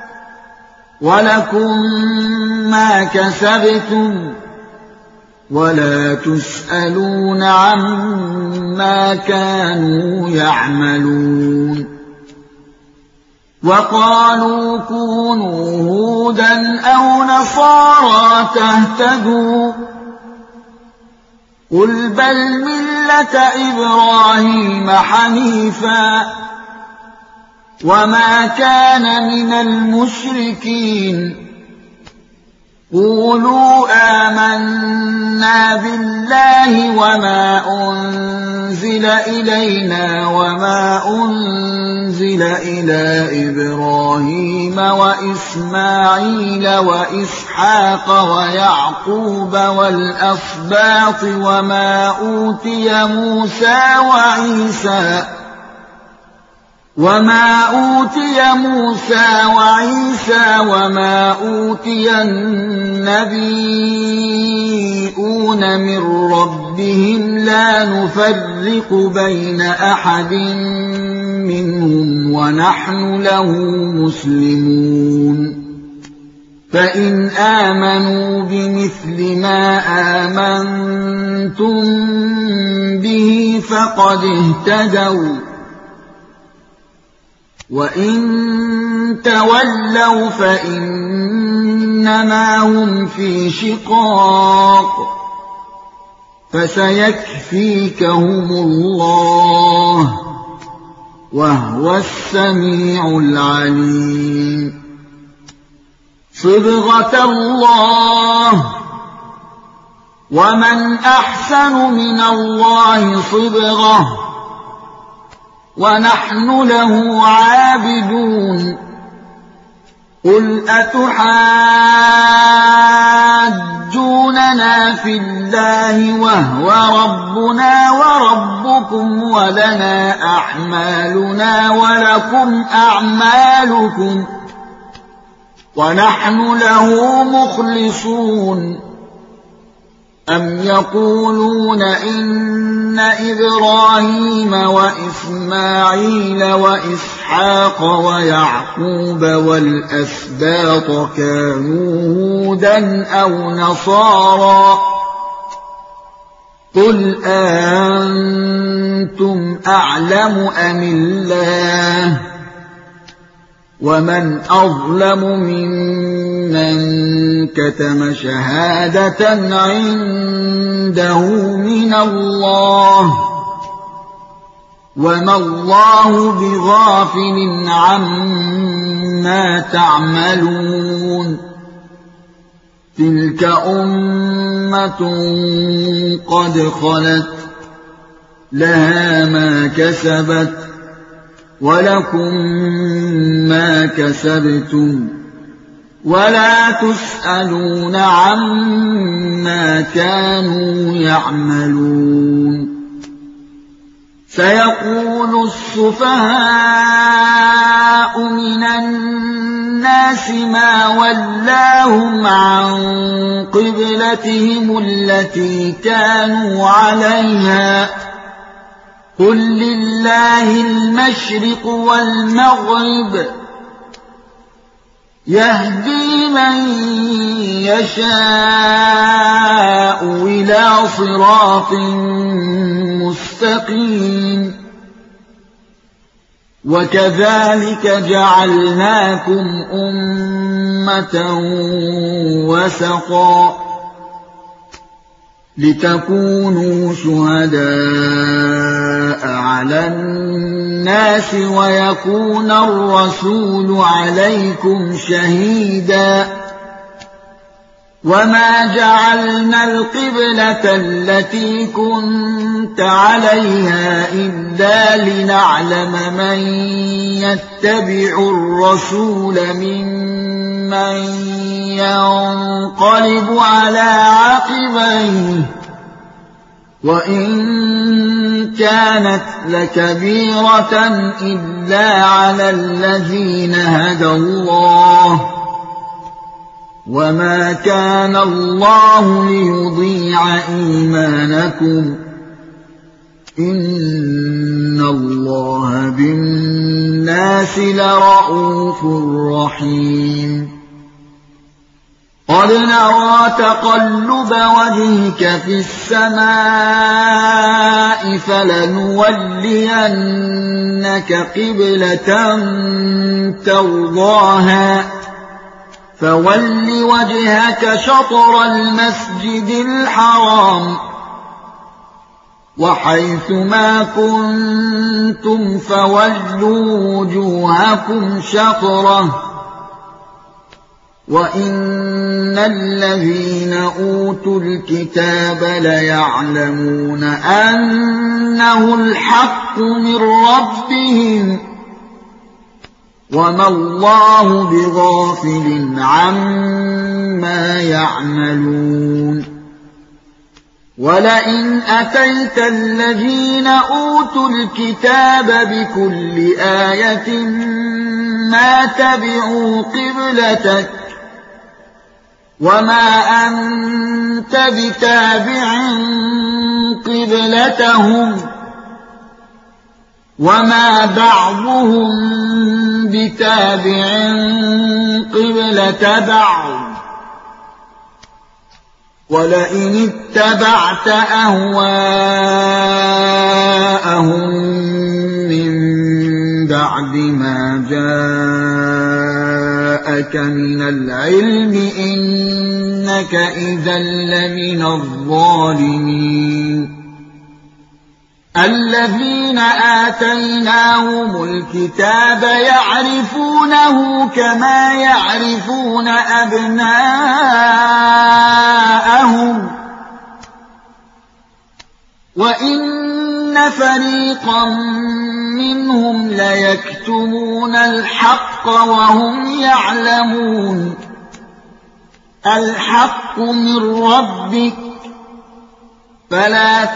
ولكم ما كسبتم ولا تسألون عما كانوا يعملون وقالوا كونوا هودا أو نصارى تهتدوا قل بل ملة إبراهيم حنيفا وما كان من المشركين قولوا آمنا بالله وما أنزل إلينا وما أنزل إلى إبراهيم وإسماعيل وإسحاق ويعقوب والأسباط وما أوتي موسى وعيسى وما أوتي موسى وعيسى وما أوتي النبيون من ربهم لا نفرق بين أحد منهم ونحن له مسلمون فإن آمنوا بمثل ما آمنتم به فقد اهتدوا وإن تولوا فإنما هم في شقاق فسيكفيكهم الله وهو السميع العليم صبغة الله ومن أحسن من الله صبغة ونحن له عابدون قل أتحاجوننا في الله وهو ربنا وربكم ولنا أعمالنا ولكم أعمالكم ونحن له مخلصون أم يقولون إن إبراهيم وإسماعيل وإسحاق ويعقوب والأسباط كانوا هودا أو نصارى قل أنتم أعلم أم الله ومن أظلم ممن كتم شهادة عنده من الله وما الله بغافل عما تعملون تلك أمة قد خلت لها ما كسبت ولكم ما كسبتم ولا تسألون عما كانوا يعملون سيقول السفهاء من الناس ما ولاهم عن قبلتهم التي كانوا عليها قل لله المشرق والمغرب يهدي من يشاء إلى صراط مستقيم وكذلك جعلناكم أمة وسطا لتكونوا شهداء على الناس ويكون الرسول عليكم شهيدا وما جعلنا القبلة التي كنت عليها إلا لنعلم من يتبع الرسول ممن ينقلب على عقبيه وإن كانت لكبيرة إلا على الذين هدى الله وما كان الله ليضيع إيمانكم إن الله بالناس لرءوف رحيم قد نرى تقلب وجهك في السماء فلنولينك قبلة ترضاها فول وجهك شطر المسجد الحرام وحيث ما كنتم فولوا وجوهكم شطره وإن الذين أوتوا الكتاب ليعلمون أنه الحق من ربهم وما الله بغافل عما يعملون ولئن أتيت الذين أوتوا الكتاب بكل آية ما تبعوا قبلتك وما أنت بتابع قبلتهم وما بعضهم بتابع قبلة بعض ولئن اتبعت أهواءهم من بعد ما جاءك من العلم إنك إذا لمن الظالمين الذين آتيناهم الكتاب يعرفونه كما يعرفون أبناءهم وإن فريقا منهم ليكتمون الحق وهم يعلمون الحق من ربك فلا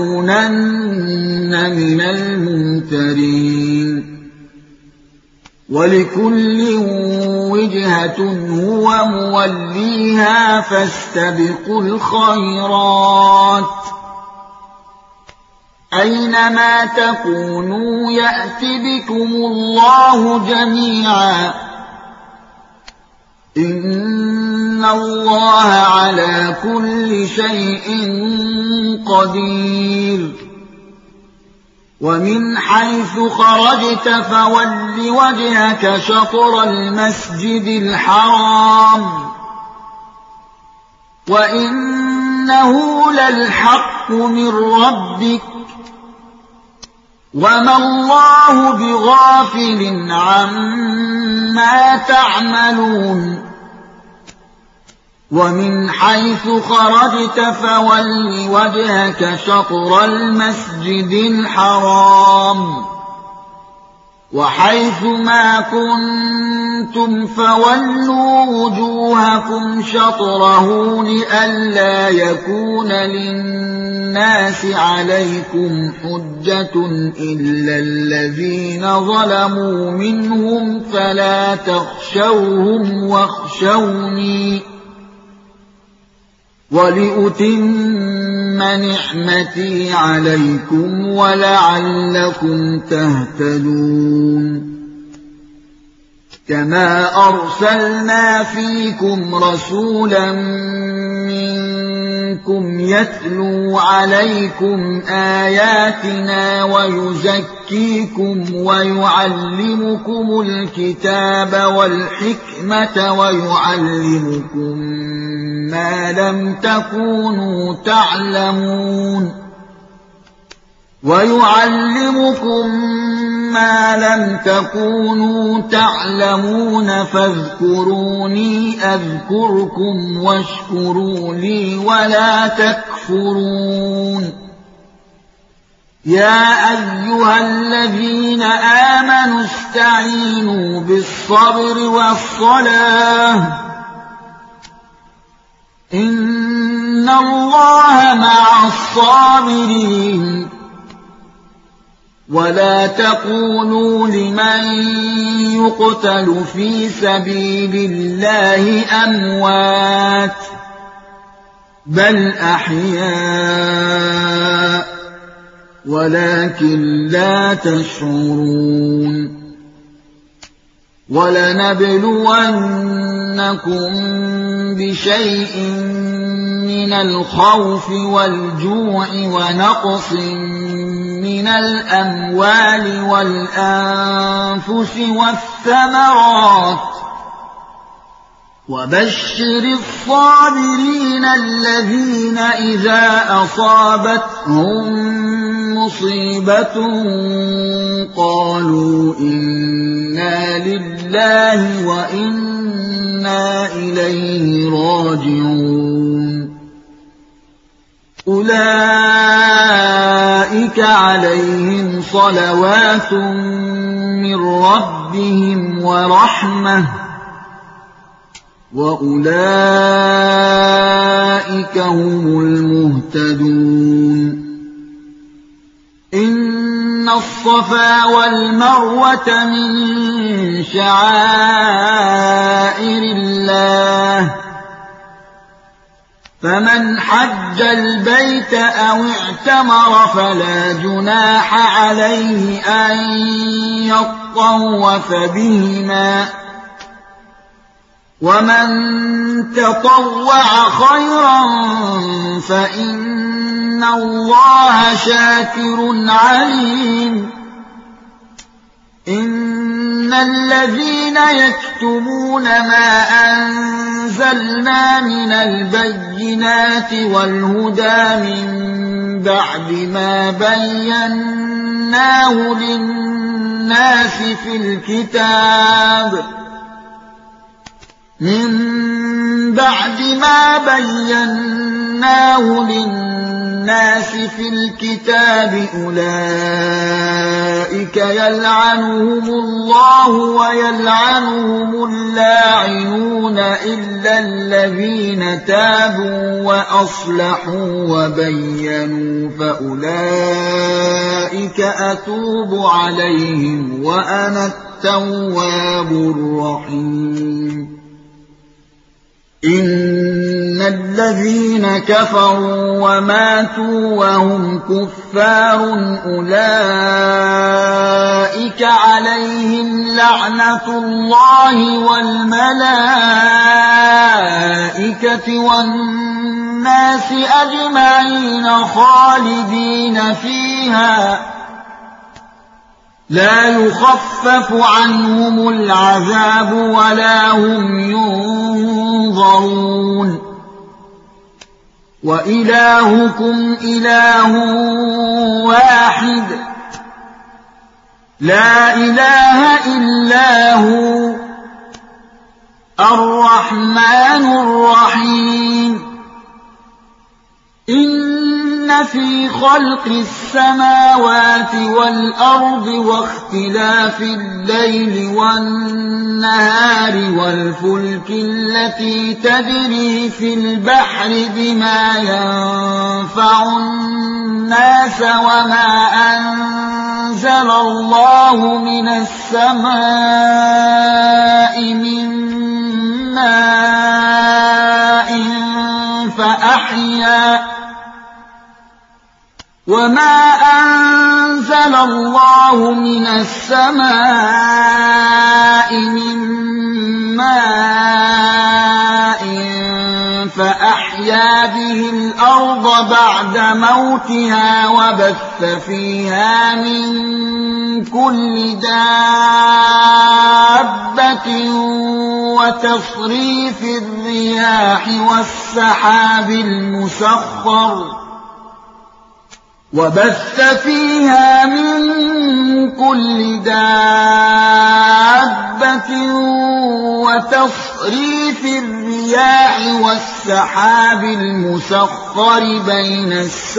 تكونن من الممترين ولكل وجهة هو موليها فاستبقوا الخيرات أينما تكونوا يأت بكم الله جميعا إن الله على كل شيء قدير ومن حيث خرجت فول وجهك شطر المسجد الحرام وإنه للحق من ربك وما الله بغافل عما تعملون ومن حيث خرجت فول وجهك شطر المسجد الحرام وحيث ما كنتم فولوا وجوهكم شطره لئلا يكون للناس عليكم حجة إلا الذين ظلموا منهم فلا تخشوهم واخشوني ولأتم نعمتي عليكم ولعلكم تهتدون كما أرسلنا فيكم رسولا منكم يتلو عليكم آياتنا ويزكيكم ويعلمكم الكتاب والحكمة ويعلمكم ما لم تكونوا تعلمون ويعلمكم ما لم تكونوا تعلمون فاذكروني أذكركم واشكروا لي ولا تكفرون يا أيها الذين آمنوا استعينوا بالصبر والصلاة إن الله مع الصابرين ولا تقولوا لمن يقتل في سبيل الله أموات بل أحياء ولكن لا تشعرون ولنبلونكم بشيء من الخوف والجوع ونقص من الأموال والأنفس والثمرات وبشر الصابرين الذين إذا أصابتهم مصيبة قالوا إنا لله وإنا إليه راجعون أولئك عليهم صلوات من ربهم ورحمة وأولئك هم المهتدون إن الصفا والمروة من شعائر الله فمن حج البيت أو اعتمر فلا جناح عليه أن يطوف بهما ومن تطوع خيرا فإن الله شاكر عليم إن الذين يكتمون ما أنزلنا من البينات والهدى من بعد ما بيناه للناس في الكتاب من بعد ما بيناه للناس في الكتاب أولئك يلعنهم الله ويلعنهم اللاعنون إلا الذين تابوا وأصلحوا وبينوا فأولئك أتوب عليهم وأنا التواب الرحيم إن الذين كفروا وماتوا وهم كفار أولئك عليهم لعنة الله والملائكة والناس أجمعين خالدين فيها لا يخفف عنهم العذاب ولا هم ينظرون وإلهكم إله واحد لا إله إلا هو الرحمن الرحيم إن في خلق السماوات والأرض واختلاف الليل والنهار والفلك التي تجري في البحر بما ينفع الناس وما أنزل الله من السماء من ماء فأحيا وما أنزل الله من السماء من ماء فأحيا به الأرض بعد موتها وبث فيها من كل دابة وتصريف الرياح والسحاب المسخر وبث فيها من كل دابة وتصريف الرياح والسحاب المسخر بين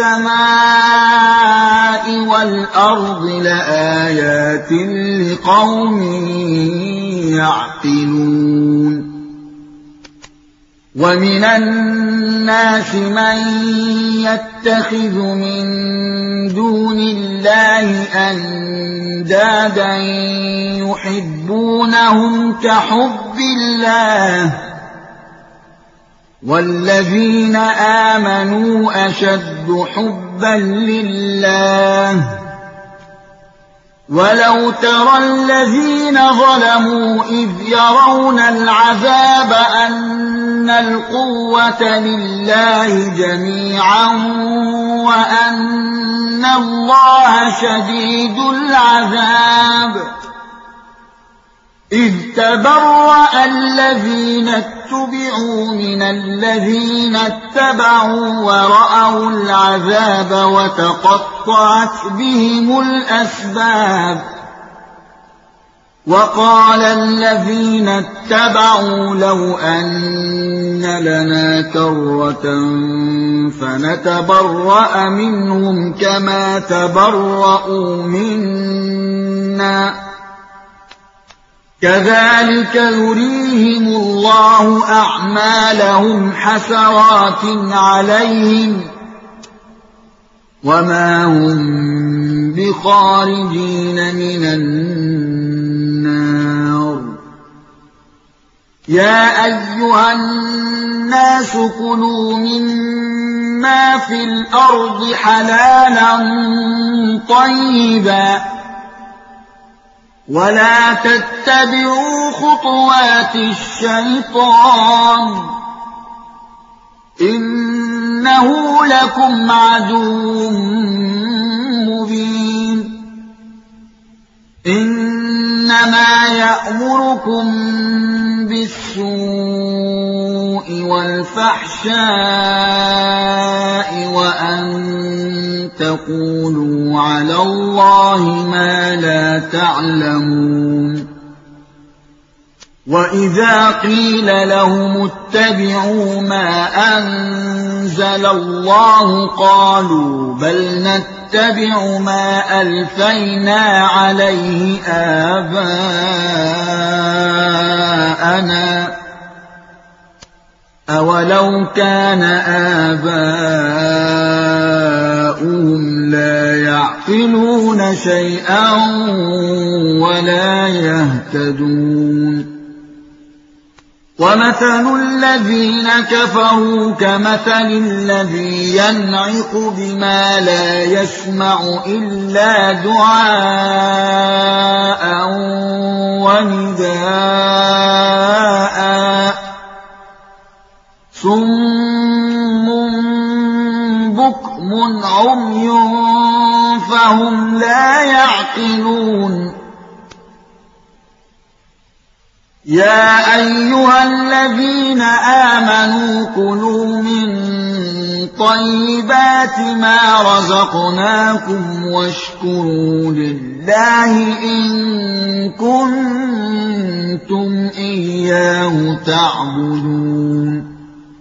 السماء والأرض لآيات لقوم يعقلون ومن الناس من يتخذ من دون الله أندادا يحبونهم كحب الله والذين آمنوا أشد حبا لله ولو ترى الذين ظلموا إذ يرون العذاب أن القوة لله جميعا وأن الله شديد العذاب إذ تبرأ الذين اتبعوا من الذين اتبعوا ورأوا العذاب وتقطعت بهم الأسباب وقال الذين اتبعوا لو أن لنا كرة فنتبرأ منهم كما تبرأوا منا كذلك يريهم الله أعمالهم حسرات عليهم وما هم بخارجين من النار يا أيها الناس كلوا مما في الأرض حلالا طيبا ولا تتبعوا خطوات الشيطان إنه لكم عدو مبين إنما يأمركم بالسوء والفحشاء وأن تقولوا على الله ما لا تعلمون وإذا قيل لهم اتبعوا ما أنزل الله قالوا بل نتبع ما ألفينا عليه آباءنا أولو كان آباؤهم لا يعقلون شيئا ولا يهتدون ومثل الذين كفروا كمثل الذي ينعق بما لا يسمع إلا دعاء ونداء صم بكم عمي فهم لا يعقلون يا أيها الذين آمنوا كلوا من طيبات ما رزقناكم واشكروا لله إن كنتم إياه تعبدون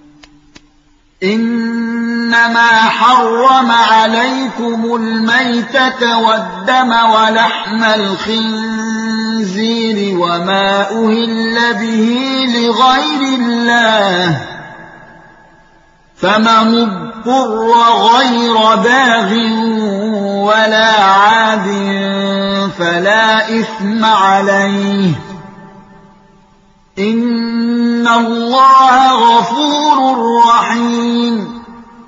إنما حرم عليكم الميتة والدم ولحم الخنزير وما أهل به لغير الله فمن اضطر غير باغ ولا عاد فلا إثم عليه إن الله غفور رحيم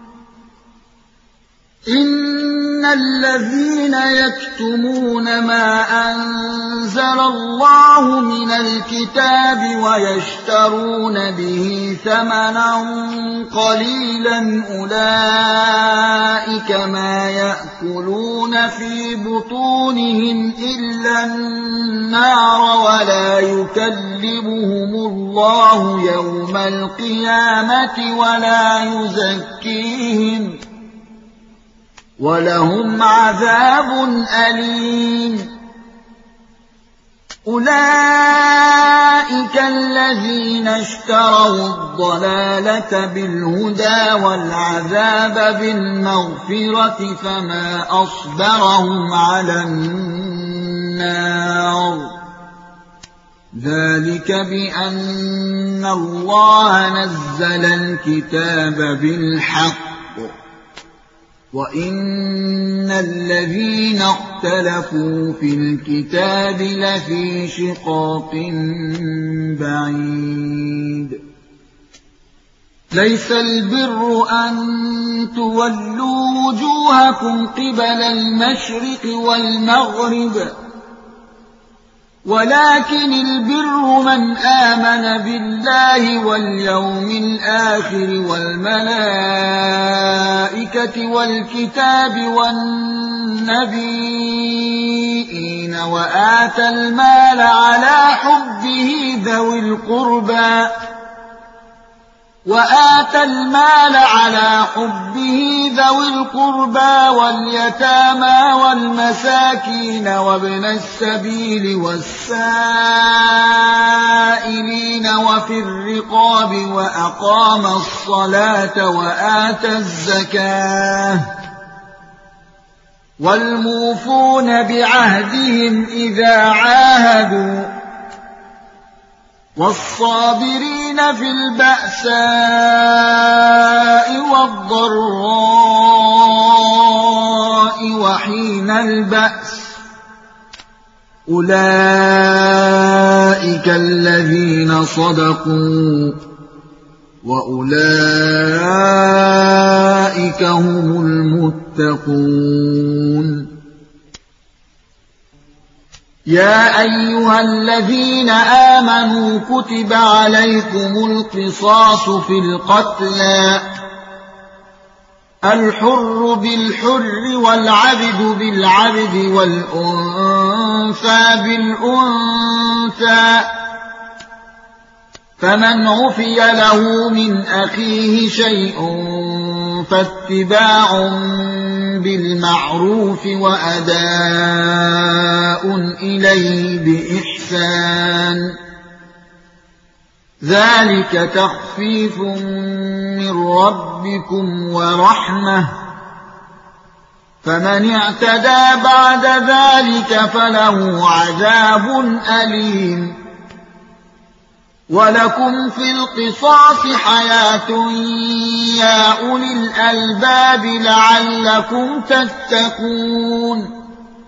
إن الذين يكتمون ما أنزل الله من الكتاب ويشترون به ثمنا قليلا أولئك ما يأكلون في بطونهم إلا النار ولا يكلمهم الله يوم القيامة ولا يزكيهم ولهم عذاب أليم أولئك الذين اشتروا الضلالة بالهدى والعذاب بالمغفرة فما أصبرهم على النار ذلك بأن الله نزل الكتاب بالحق وإن الذين اختلفوا في الكتاب لفي شقاق بعيد ليس البر أن تولوا وجوهكم قبل المشرق والمغرب ولكن البر من آمن بالله واليوم الآخر والملائكة والكتاب والنبيين وآتى المال على حبه ذوي القربى وآتى المال على حبه ذوي القربى واليتامى والمساكين وابن السبيل والسائلين وفي الرقاب وأقام الصلاة وآتى الزكاة والموفون بعهدهم إذا عاهدوا والصابرين في البأساء والضراء وحين البأس أولئك الذين صدقوا وأولئك هم المتقون يا أيها الذين آمنوا كتب عليكم القصاص في القتلى الحر بالحر والعبد بالعبد والأنثى بالأنثى فمن عفي له من أخيه شيء فاتباع بالمعروف وأداء إليه بإحسان ذلك تخفيف من ربكم ورحمة فمن اعتدى بعد ذلك فله عذاب أليم ولكم في القصاص حياة يا أولي الألباب لعلكم تتقون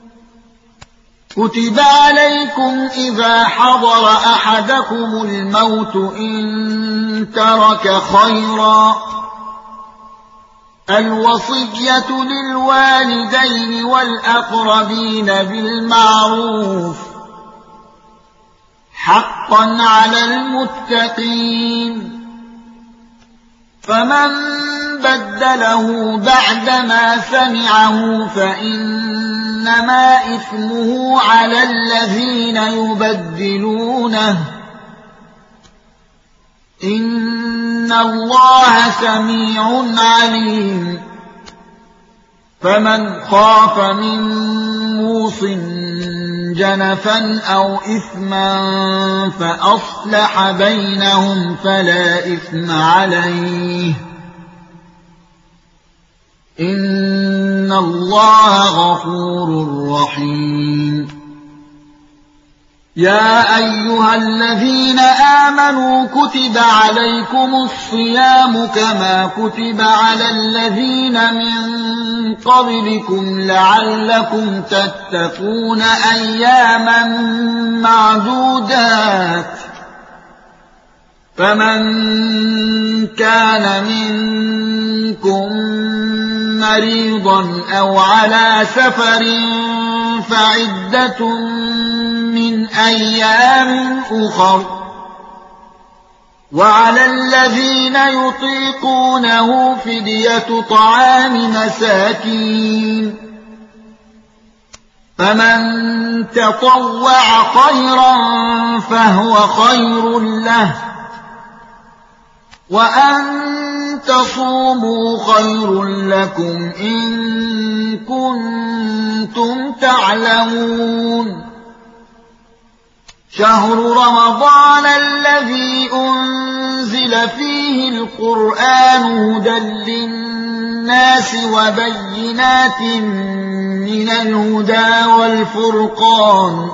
كتب عليكم إذا حضر أحدكم الموت إن ترك خيرا الوصية للوالدين والأقربين بالمعروف حقا على المتقين فمن بدله بعدما سمعه فإنما إثمه على الذين يبدلونه إن الله سميع عليم فمن خاف من موص جنفا أو إثما فأصلح بينهم فلا إثم عليه إن الله غفور رحيم يا أيها الذين آمنوا كتب عليكم الصيام كما كتب على الذين من قبلكم لعلكم تتقون أياما معدودات فمن كان منكم مريضا أو على سفر فعدة من أيام أخر وعلى الذين يطيقونه فدية طعام مساكين فمن تطوع خيرا فهو خير له وأن تصوموا خير لكم إن كنتم تعلمون شهر رمضان الذي أنزل فيه القرآن هدى للناس وبينات من الهدى والفرقان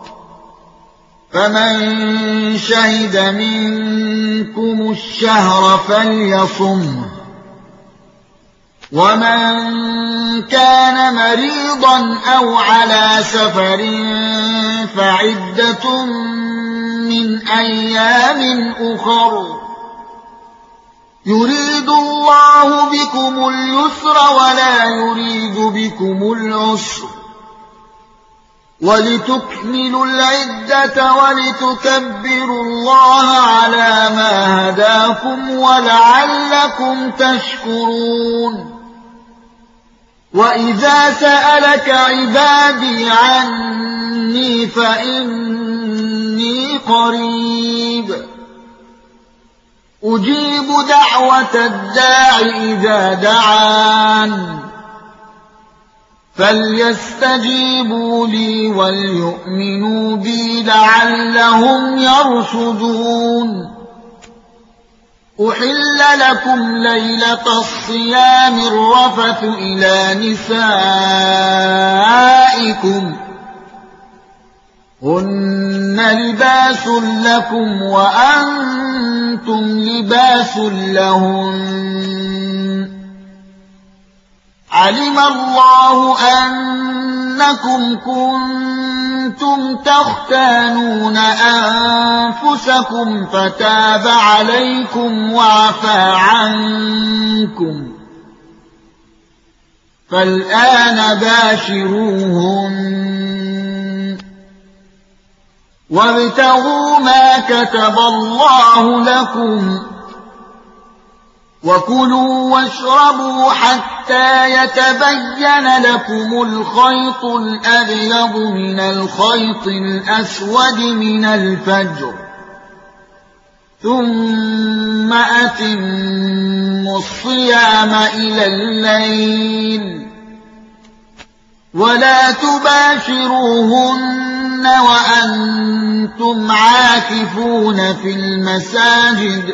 فمن شهد منكم الشهر فليصمه ومن كان مريضا أو على سفر فعدة من أيام أخر يريد الله بكم اليسر ولا يريد بكم العسر ولتكملوا العدة ولتكبروا الله على ما هداكم ولعلكم تشكرون وإذا سألك عبادي عني فإني قريب أجيب دعوة الداع إذا دعان فليستجيبوا لي وليؤمنوا بي لعلهم يرشدون أحل لكم ليلة الصيام الرفث إلى نسائكم هن لباس لكم وأنتم لباس لهن علم الله أنكم كنتم تختانون أنفسكم فتاب عليكم وعفى عنكم فالآن باشروهن وابتغوا ما كتب الله لكم وكلوا واشربوا حتى يتبين لكم الخيط الأبيض من الخيط الأسود من الفجر ثم أتموا الصيام إلى الليل ولا تباشروهن وأنتم عاكفون في المساجد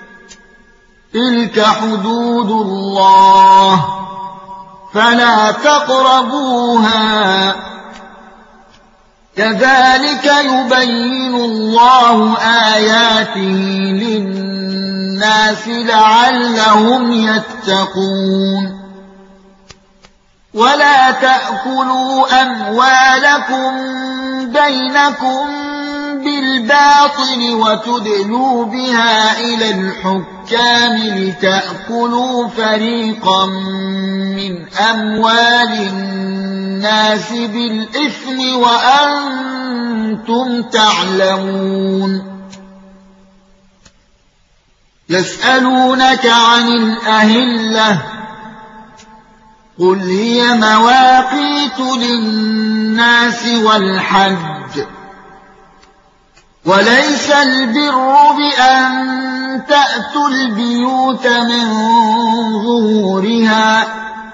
تلك حدود الله فلا تقربوها كذلك يبين الله آياته للناس لعلهم يتقون ولا تأكلوا أموالكم بينكم بالباطل وتدلوا بها إلى الحكام لتأكلوا فريقا من أموال الناس بالإثم وأنتم تعلمون يسألونك عن الأهلة قل هي مواقيت للناس والحج وليس البر بأن تأتوا البيوت من ظهورها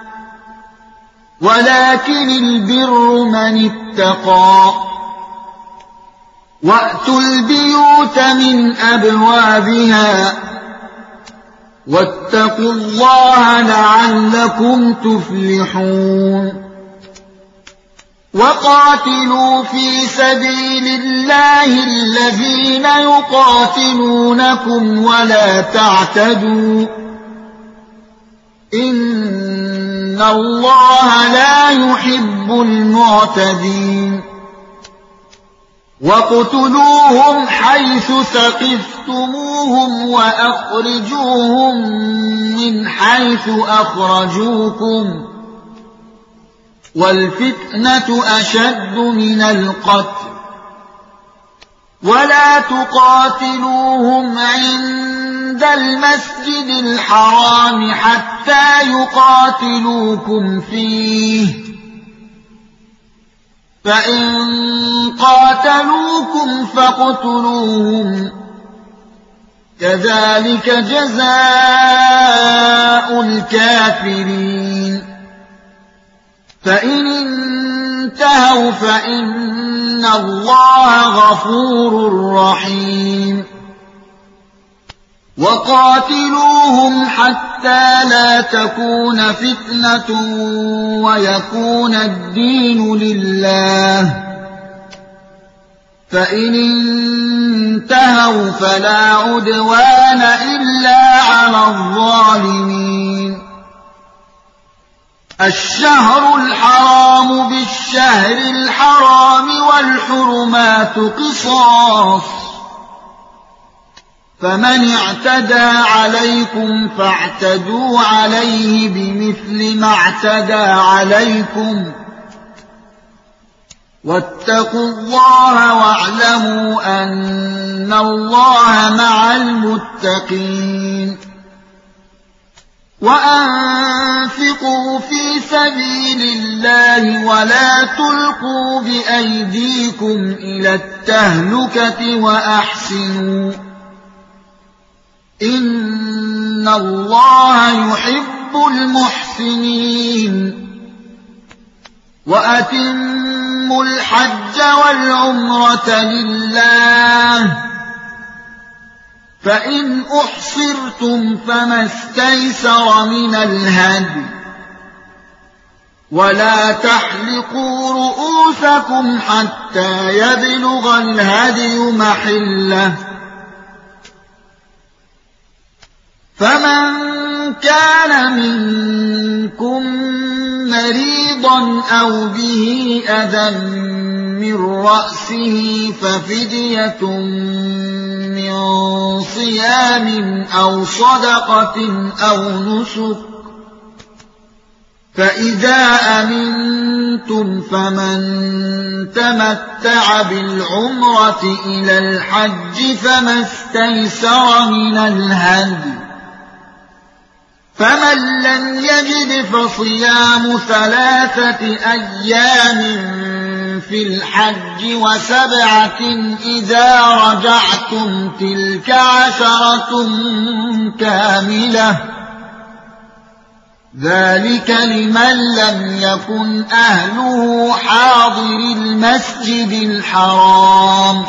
ولكن البر من اتقى وأتوا البيوت من أبوابها واتقوا الله لعلكم تفلحون وقاتلوا في سبيل الله الذين يقاتلونكم ولا تعتدوا إن الله لا يحب المعتدين واقتلوهم حيث ثقفتموهم وأخرجوهم من حيث أخرجوكم والفتنة أشد من القتل ولا تقاتلوهم عند المسجد الحرام حتى يقاتلوكم فيه فإن قاتلوكم فاقتلوهم كذلك جزاء الكافرين فإن انتهوا فإن الله غفور رحيم وقاتلوهم حتى لا تكون فتنة ويكون الدين لله فإن انتهوا فلا عدوان إلا على الظالمين الشهر الحرام بالشهر الحرام والحرمات قصاص فمن اعتدى عليكم فاعتدوا عليه بمثل ما اعتدى عليكم واتقوا الله واعلموا أن الله مع المتقين وأنفقوا في سبيل الله ولا تلقوا بأيديكم إلى التهلكة وأحسنوا إن الله يحب المحسنين وأتموا الحج والعمرة لله فإن أحصرتم فما استيسر من الهدي ولا تحلقوا رؤوسكم حتى يبلغ الهدي محله فمن كان منكم مريضا أو به أذى من رأسه ففدية من صيام أو صدقة أو نسك فإذا أمنتم فمن تمتع بالعمرة إلى الحج فما استيسر من الهدي فمن لم يجد فصيام ثلاثة أيام في الحج وسبعة إذا رجعتم تلك عشرة كاملة ذلك لمن لم يكن أهله حاضر المسجد الحرام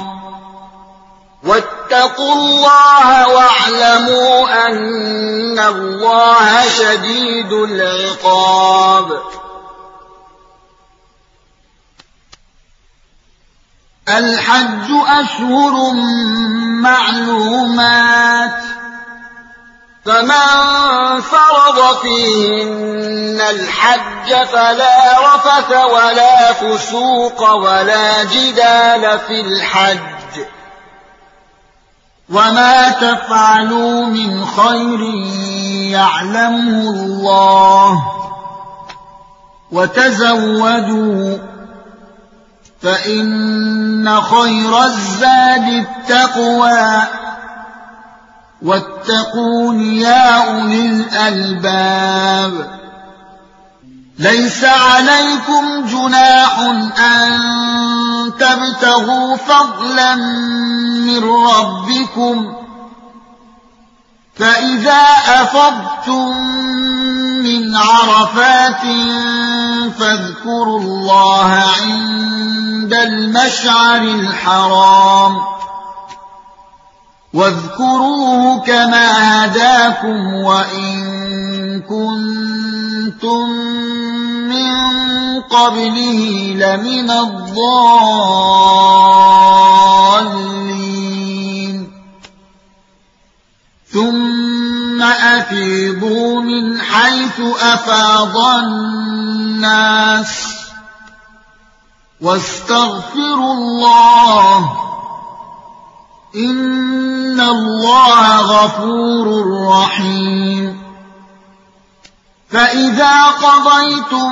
واتقوا الله واعلموا أن الله شديد العقاب الحج أشهر معلومات فمن فرض فيهن الحج فلا رفث ولا فسوق ولا جدال في الحج وما تفعلوا من خير يعلمه الله وتزودوا فإن خير الزاد التقوى واتقون يا أولي الألباب ليس عليكم جناح أن تبتغوا فضلا من ربكم فإذا أفضتم من عرفات فاذكروا الله عند المشعر الحرام واذكروه كما هداكم وإن كنتم من قبله لمن الضالين ثم أفيضوا من حيث أفاض الناس واستغفروا الله إن الله غفور رحيم فإذا قضيتم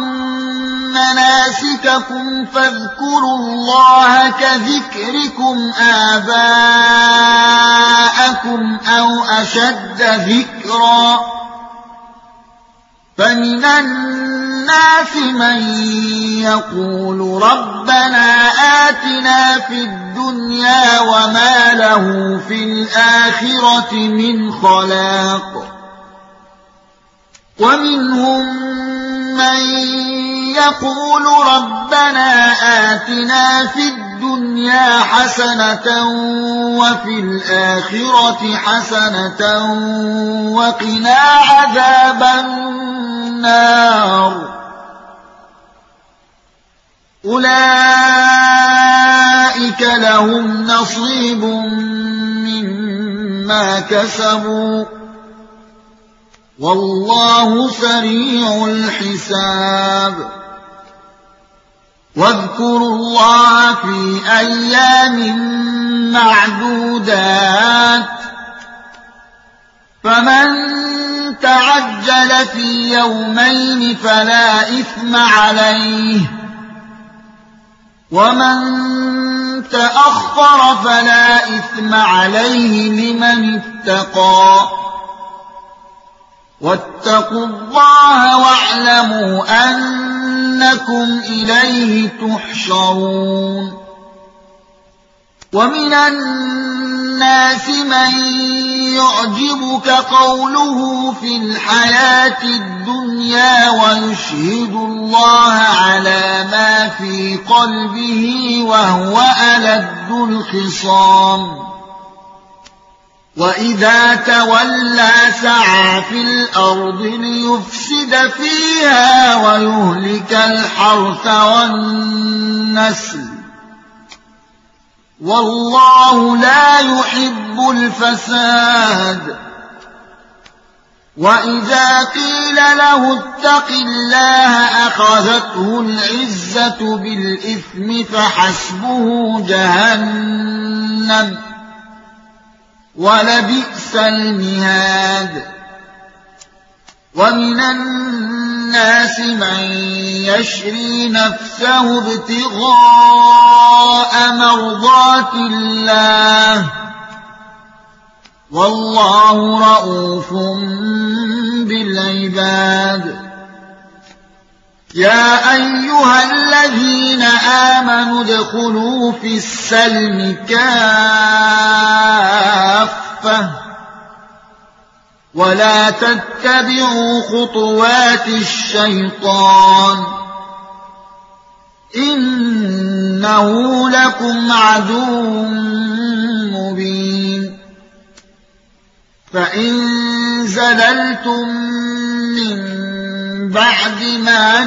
مناسككم فاذكروا الله كذكركم آباءكم أو أشد ذكرا فمن الناس من يقول ربنا آتنا في الدنيا وما له في الآخرة من خلاق ومنهم من يقول ربنا آتنا في الدنيا حسنة وفي الآخرة حسنة وقنا عذاب النار أولئك لهم نصيب مما كسبوا والله سريع الحساب واذكروا الله في أيام معدودات فمن تعجل في يومين فلا إثم عليه ومن تأخر فلا إثم عليه لمن اتقى واتقوا الله واعلموا أنكم إليه تحشرون ومن الناس من يعجبك قوله في الحياة الدنيا ويشهد الله على ما في قلبه وهو ألد الخصام وإذا تولى سعى في الأرض ليفسد فيها ويهلك الحرث والنسل والله لا يحب الفساد وإذا قيل له اتق الله أخذته العزة بالإثم فحسبه جهنم ولبئس المهاد ومن الناس من يشري نفسه ابتغاء مرضات الله والله رءوف بالعباد. يا أيها الذين آمنوا ادخلوا في السلم كافة ولا تتبعوا خطوات الشيطان إنه لكم عدو مبين. فإن زللتم من بعد ما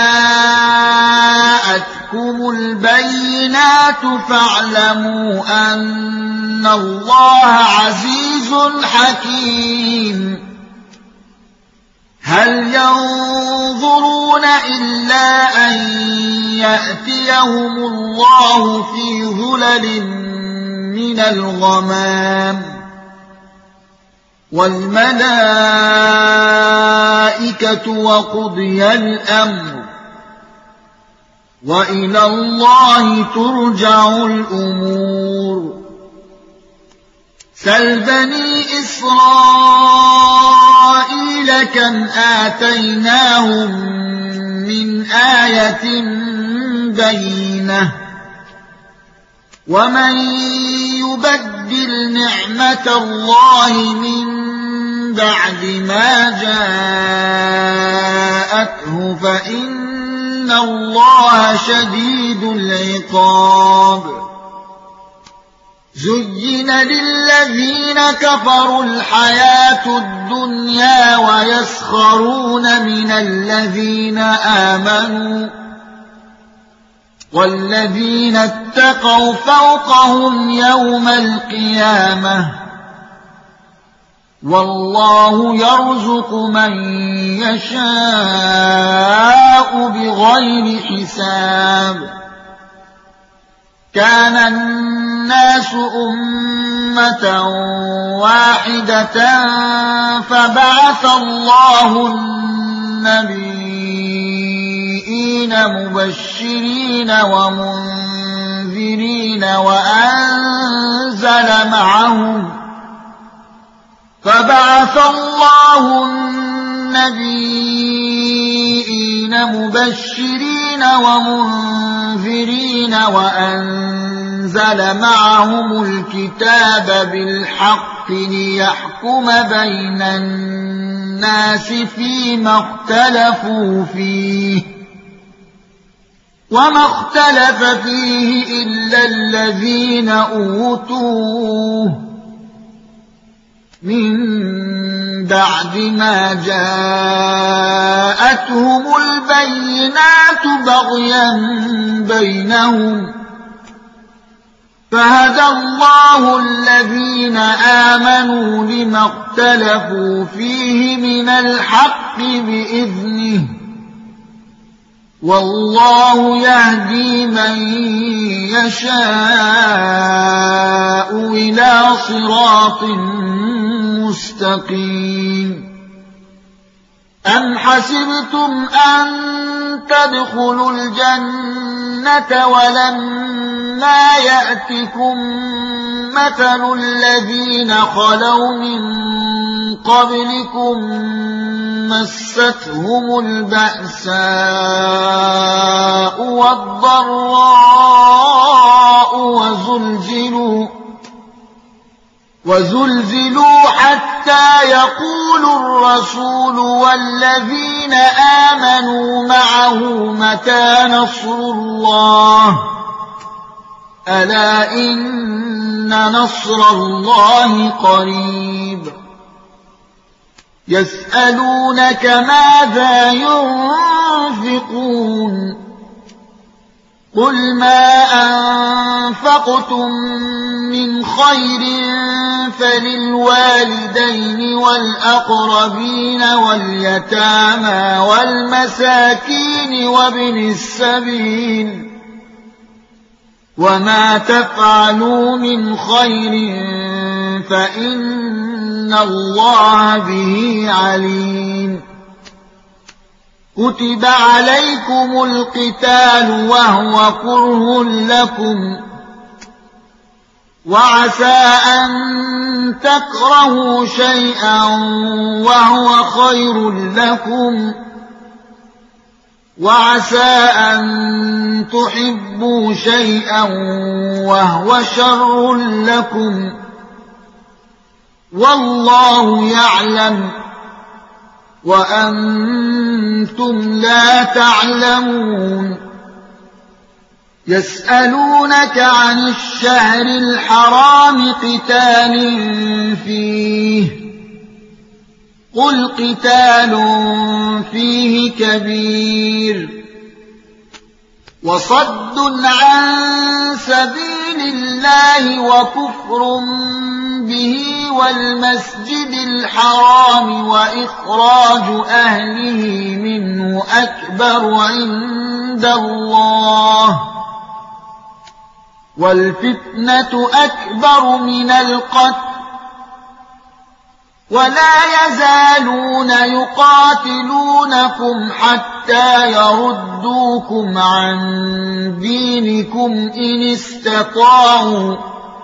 جاءتكم البينات فاعلموا أن الله عزيز حكيم. هل ينظرون إلا أن يأتيهم الله في ظلل من الغمام والملائكة وقضي الأمر وإلى الله ترجع الأمور. سل بني إسرائيل كم آتيناهم من آية بينة ومن يبدل نعمة الله من بعد ما جاءته فإن الله شديد العقاب. زين للذين كفروا الحياة الدنيا ويسخرون من الذين آمنوا والذين اتقوا فوقهم يوم القيامة والله يرزق من يشاء بغير حساب. كان الناس أمة واحدة فبعث الله النبيين مبشرين ومنذرين وأنزل معهم فبعث الله النبيين مبشرين ومنذرين وأنزل معهم الكتاب بالحق ليحكم بين الناس فيما اختلفوا فيه وما اختلف فيه إلا الذين أوتوه من بعد ما جاءتهم البينات بغيا بينهم فهدى الله الذين آمنوا لما اختلفوا فيه من الحق بإذنه والله يهدي من يشاء إلى صراط مستقيم. أم حسبتم أن تدخلوا الجنة ولما يأتكم مثل الذين خلوا من قبلكم مستهم البأساء والضراء وزلزلوا وزلزلوا حتى يقول الرسول والذين آمنوا معه متى نصر الله ألا إن نصر الله قريب. يسألونك ماذا ينفقون قل ما أنفقتم من خير فللوالدين والأقربين واليتامى والمساكين وابن السبيل وما تفعلوا من خير فإن الله به عليم. كتب عليكم القتال وهو كره لكم وعسى أن تكرهوا شيئا وهو خير لكم وعسى أن تحبوا شيئا وهو شر لكم والله يعلم وأنتم لا تعلمون يسألونك عن الشهر الحرام قتال فيه قل قتال فيه كبير وصد عن سبيل الله وكفر به والمسجد الحرام وإخراج أهله منه أكبر عند الله والفتنة أكبر من القتل ولا يزالون يقاتلونكم حتى يردوكم عن دينكم إن استطاعوا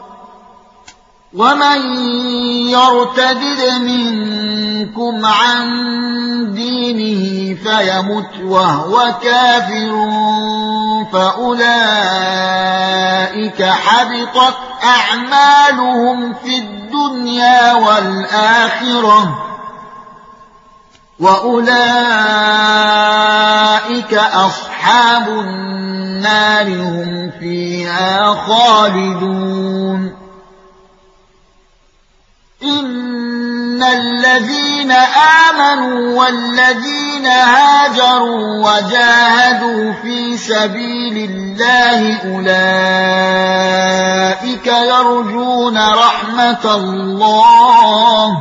ومن يرتدد منكم عن دينه فيمت وهو كافر فأولئك حبطت أعمالهم في الدنيا والآخرة وأولئك أصحاب النار هم فيها خالدون إن الذين آمنوا والذين هاجروا وجاهدوا في سبيل الله أولئك يرجون رحمة الله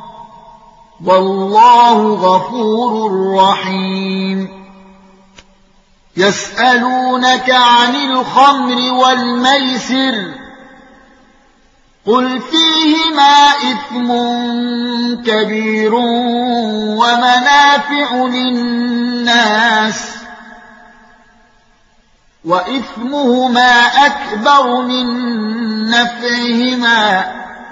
والله غفور رحيم يسألونك عن الخمر والميسر قل فيهما إثم كبير ومنافع للناس وإثمهما أكبر من نفعهما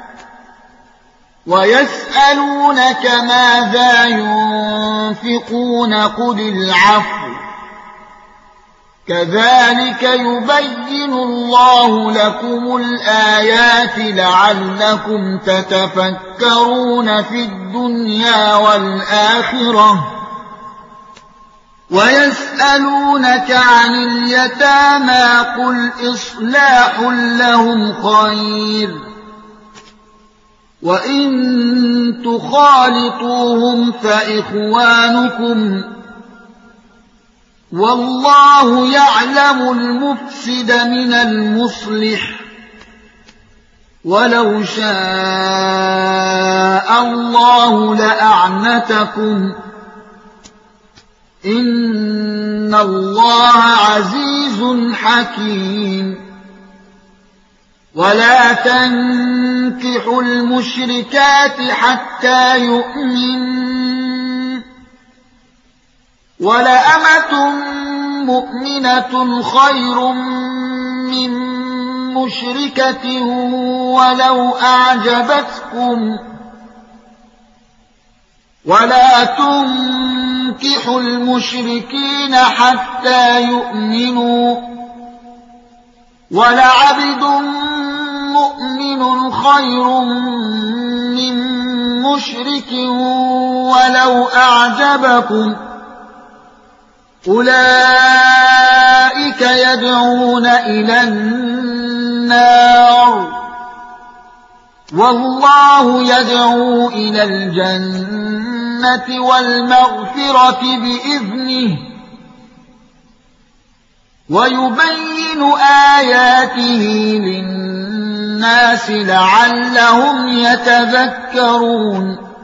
ويسألونك ماذا ينفقون قل العفو كذلك يبين الله لكم الآيات لعلكم تتفكرون في الدنيا والآخرة ويسألونك عن اليتامى قل إصلاح لهم خير وإن تخالطوهم فإخوانكم والله يعلم المفسد من المصلح ولو شاء الله لأعنتكم إن الله عزيز حكيم ولا تنكحوا المشركات حتى يؤمنوا ولأمة مؤمنة خير من مشركة ولو أعجبتكم ولا تنكحوا المشركين حتى يؤمنوا ولعبد مؤمن خير من مشرك ولو أعجبكم أولئك يدعون إلى النار والله يدعو إلى الجنة والمغفرة بإذنه ويبين آياته للناس لعلهم يتذكرون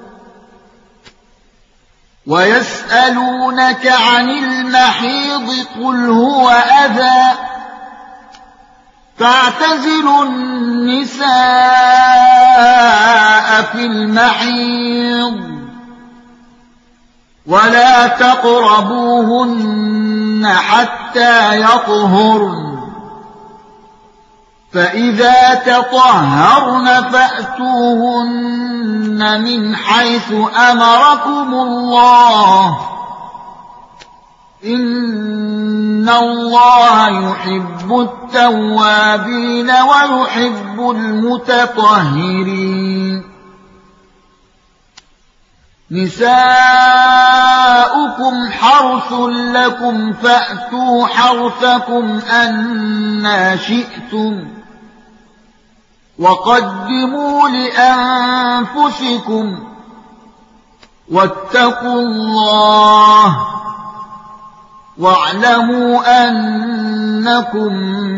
ويسألونك عن المحيض قل هو أذى فاعتزلوا النساء في المحيض ولا تقربوهن حتى يطهرن فإذا تطهرن فأتوهن من حيث أمركم الله إن الله يحب التوابين ويحب المتطهرين نساؤكم حرث لكم فأتوا حرثكم أنى شئتم وقدموا لأنفسكم واتقوا الله واعلموا أنكم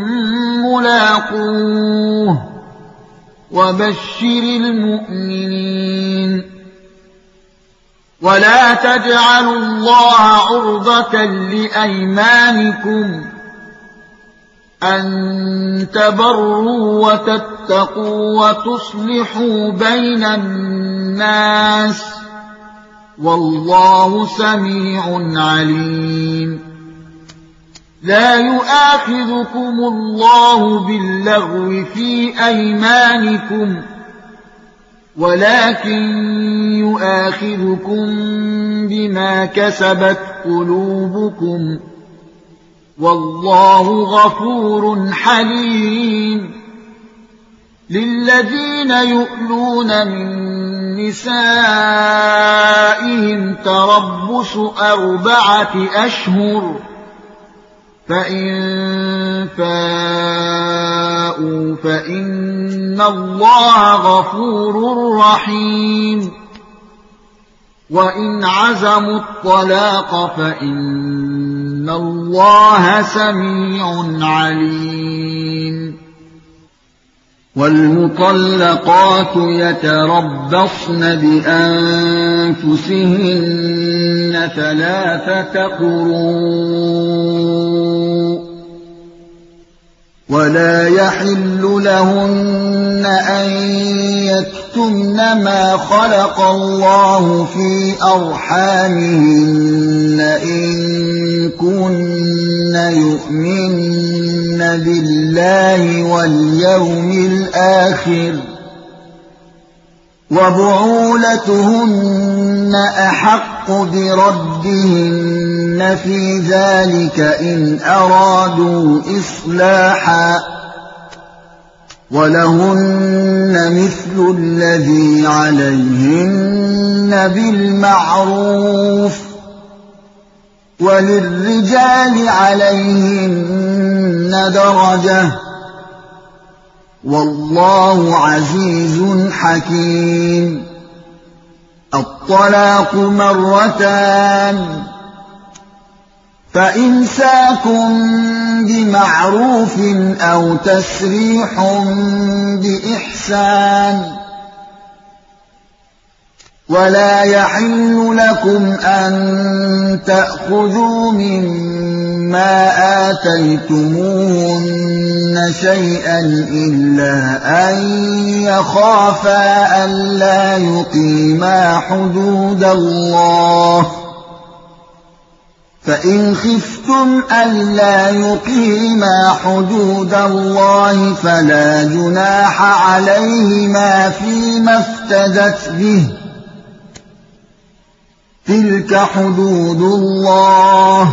ملاقوه وبشر المؤمنين ولا تجعلوا الله عرضة لأيمانكم أن تبروا وتتقوا وتصلحوا بين الناس والله سميع عليم لا يؤاخذكم الله باللغو في أيمانكم ولكن يؤاخذكم بما كسبت قلوبكم والله غفور حليم للذين يؤلون من نسائهم تربص أربعة أشهر فإن فاءوا فإن الله غفور رحيم وإن عزموا الطلاق فإن الله سميع عليم والمطلقات يتربصن بأنفسهن ثلاثة قروء ولا يحل لهن أن يكتمن ما خلق الله في أرحامهن إن كن يؤمن بالله واليوم الآخر وبعولتهن أحق بردهن في ذلك إن أرادوا إصلاحا ولهن مثل الذي عليهن بالمعروف وللرجال عليهن درجة والله عزيز حكيم الطلاق مرتان فإمساك بمعروف أو تسريح بإحسان ولا يحل لكم أن تأخذوا مما آتيتموهن شيئا إلا أن يخافا ألا يقيما حدود الله فإن خفتم ألا يقيما حدود الله فلا جناح عليهما فيما افتدت به تلك حدود الله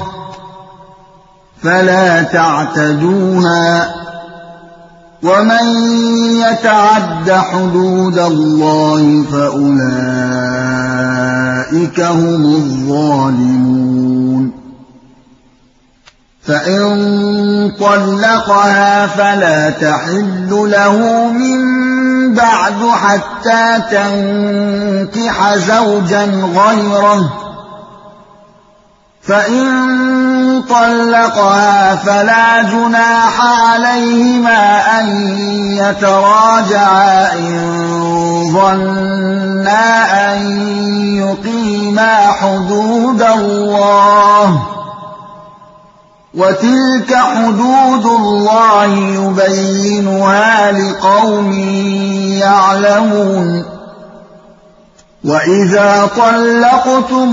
فلا تعتدوها ومن يتعد حدود الله فأولئك هم الظالمون فإن طلقها فلا تحل له من بعد حتى تنكح زوجا غيره فإن طلقها فلا جناح عليهما أن يتراجعا إن ظنا أن يقيما حدود الله وتلك حدود الله يبينها لقوم يعلمون وَإِذَا طَلَّقْتُمُ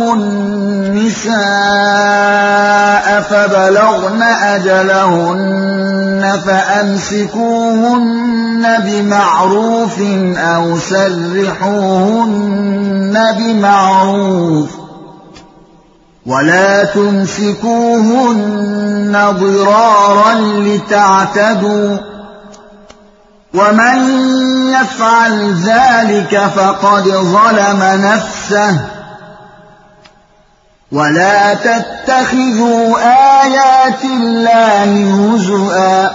النِّسَاءَ فَبَلَغْنَ أَجَلَهُنَّ فَأَمْسِكُوهُنَّ بِمَعْرُوفٍ أَوْ سَرِّحُوهُنَّ بِمَعْرُوفٍ وَلَا تُمْسِكُوهُنَّ ضِرَارًا لِتَعْتَدُوا وَمَن يَفْعَلْ ذَلِكَ فَقَدْ ظَلَمَ نَفْسَهُ وَلَا تَتَّخِذُوا آيَاتِ اللَّهِ هُزُوًا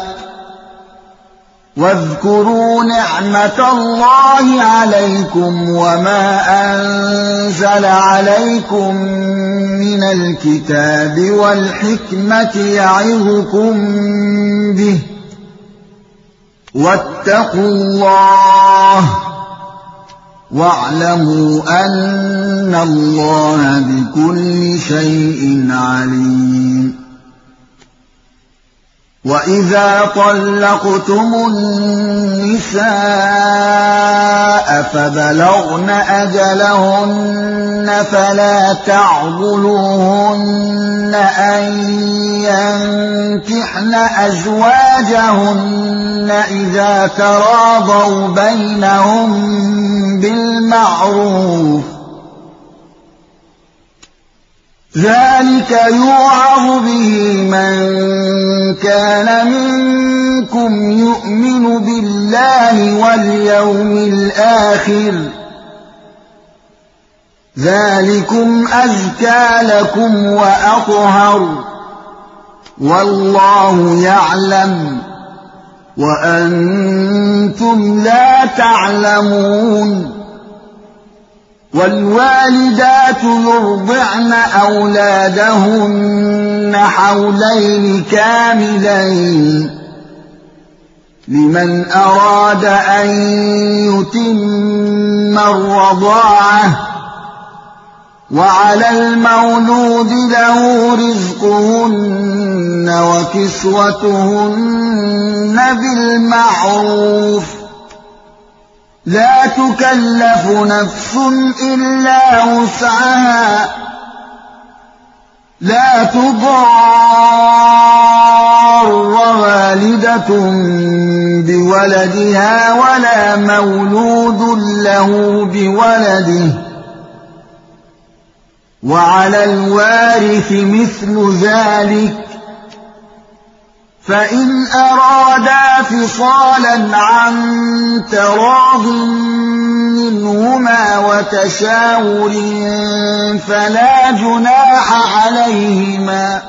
وَاذْكُرُوا نِعْمَةَ اللَّهِ عَلَيْكُمْ وَمَا أَنزَلَ عَلَيْكُم مِّنَ الْكِتَابِ وَالْحِكْمَةِ يَعِظُكُم بِهِ وَاتَّقُوا اللَّهَ وَاعْلَمُوا أَنَّ اللَّهَ بِكُلِّ شَيْءٍ عَلِيمٌ وَإِذَا طَلَّقْتُمُ النِّسَاءَ فَبَلَغْنَ أَجَلَهُنَّ فَلَا تَعْضُلُوهُنَّ أَن يَنكِحْنَ أَزْوَاجَهُنَّ إِذَا تَرَاضَوْا بَيْنَهُم بِالْمَعْرُوفِ ۗ ذَلِكَ يُوعَظُ بِهِ مَن كَانَ مِنكُمْ يُؤْمِنُ بِاللَّهِ وَالْيَوْمِ الْآخِرِ ۗ ذَلِكُمْ أَزْكَىٰ لَكُمْ وَأَطْهَرُ ۗ وَاللَّهُ يَعْلَمُ وَأَنتُمْ لَا تَعْلَمُونَ وَالْوَالِدَاتُ يُرْضِعْنَ أَوْلَادَهُنَّ حَوْلَيْنِ كَامِلَيْنِ لِمَنْ أَرَادَ أَن يُتِمَّ الرَّضَاعَةَ وَعَلَى الْمَوْلُودِ لَهُ رِزْقُهُنَّ وَكِسْوَتُهُنَّ بِالْمَعْرُوفِ ۚ لَا تُكَلَّفُ نَفْسٌ إِلَّا وُسْعَهَا، لَا تُضَارَّ وَالِدَةٌ بِوَلَدِهَا وَلَا مَوْلُودٌ لَّهُ بِوَلَدِهِ ۚ وَعَلَى الْوَارِثِ مِثْلُ ذَلِكَ، فَإِنْ أَرَادَا فِصَالًا عَن تَرَاضٍ مِّنْهُمَا وَتَشَاوُرٍ فَلَا جُنَاحَ عَلَيْهِمَا ۗ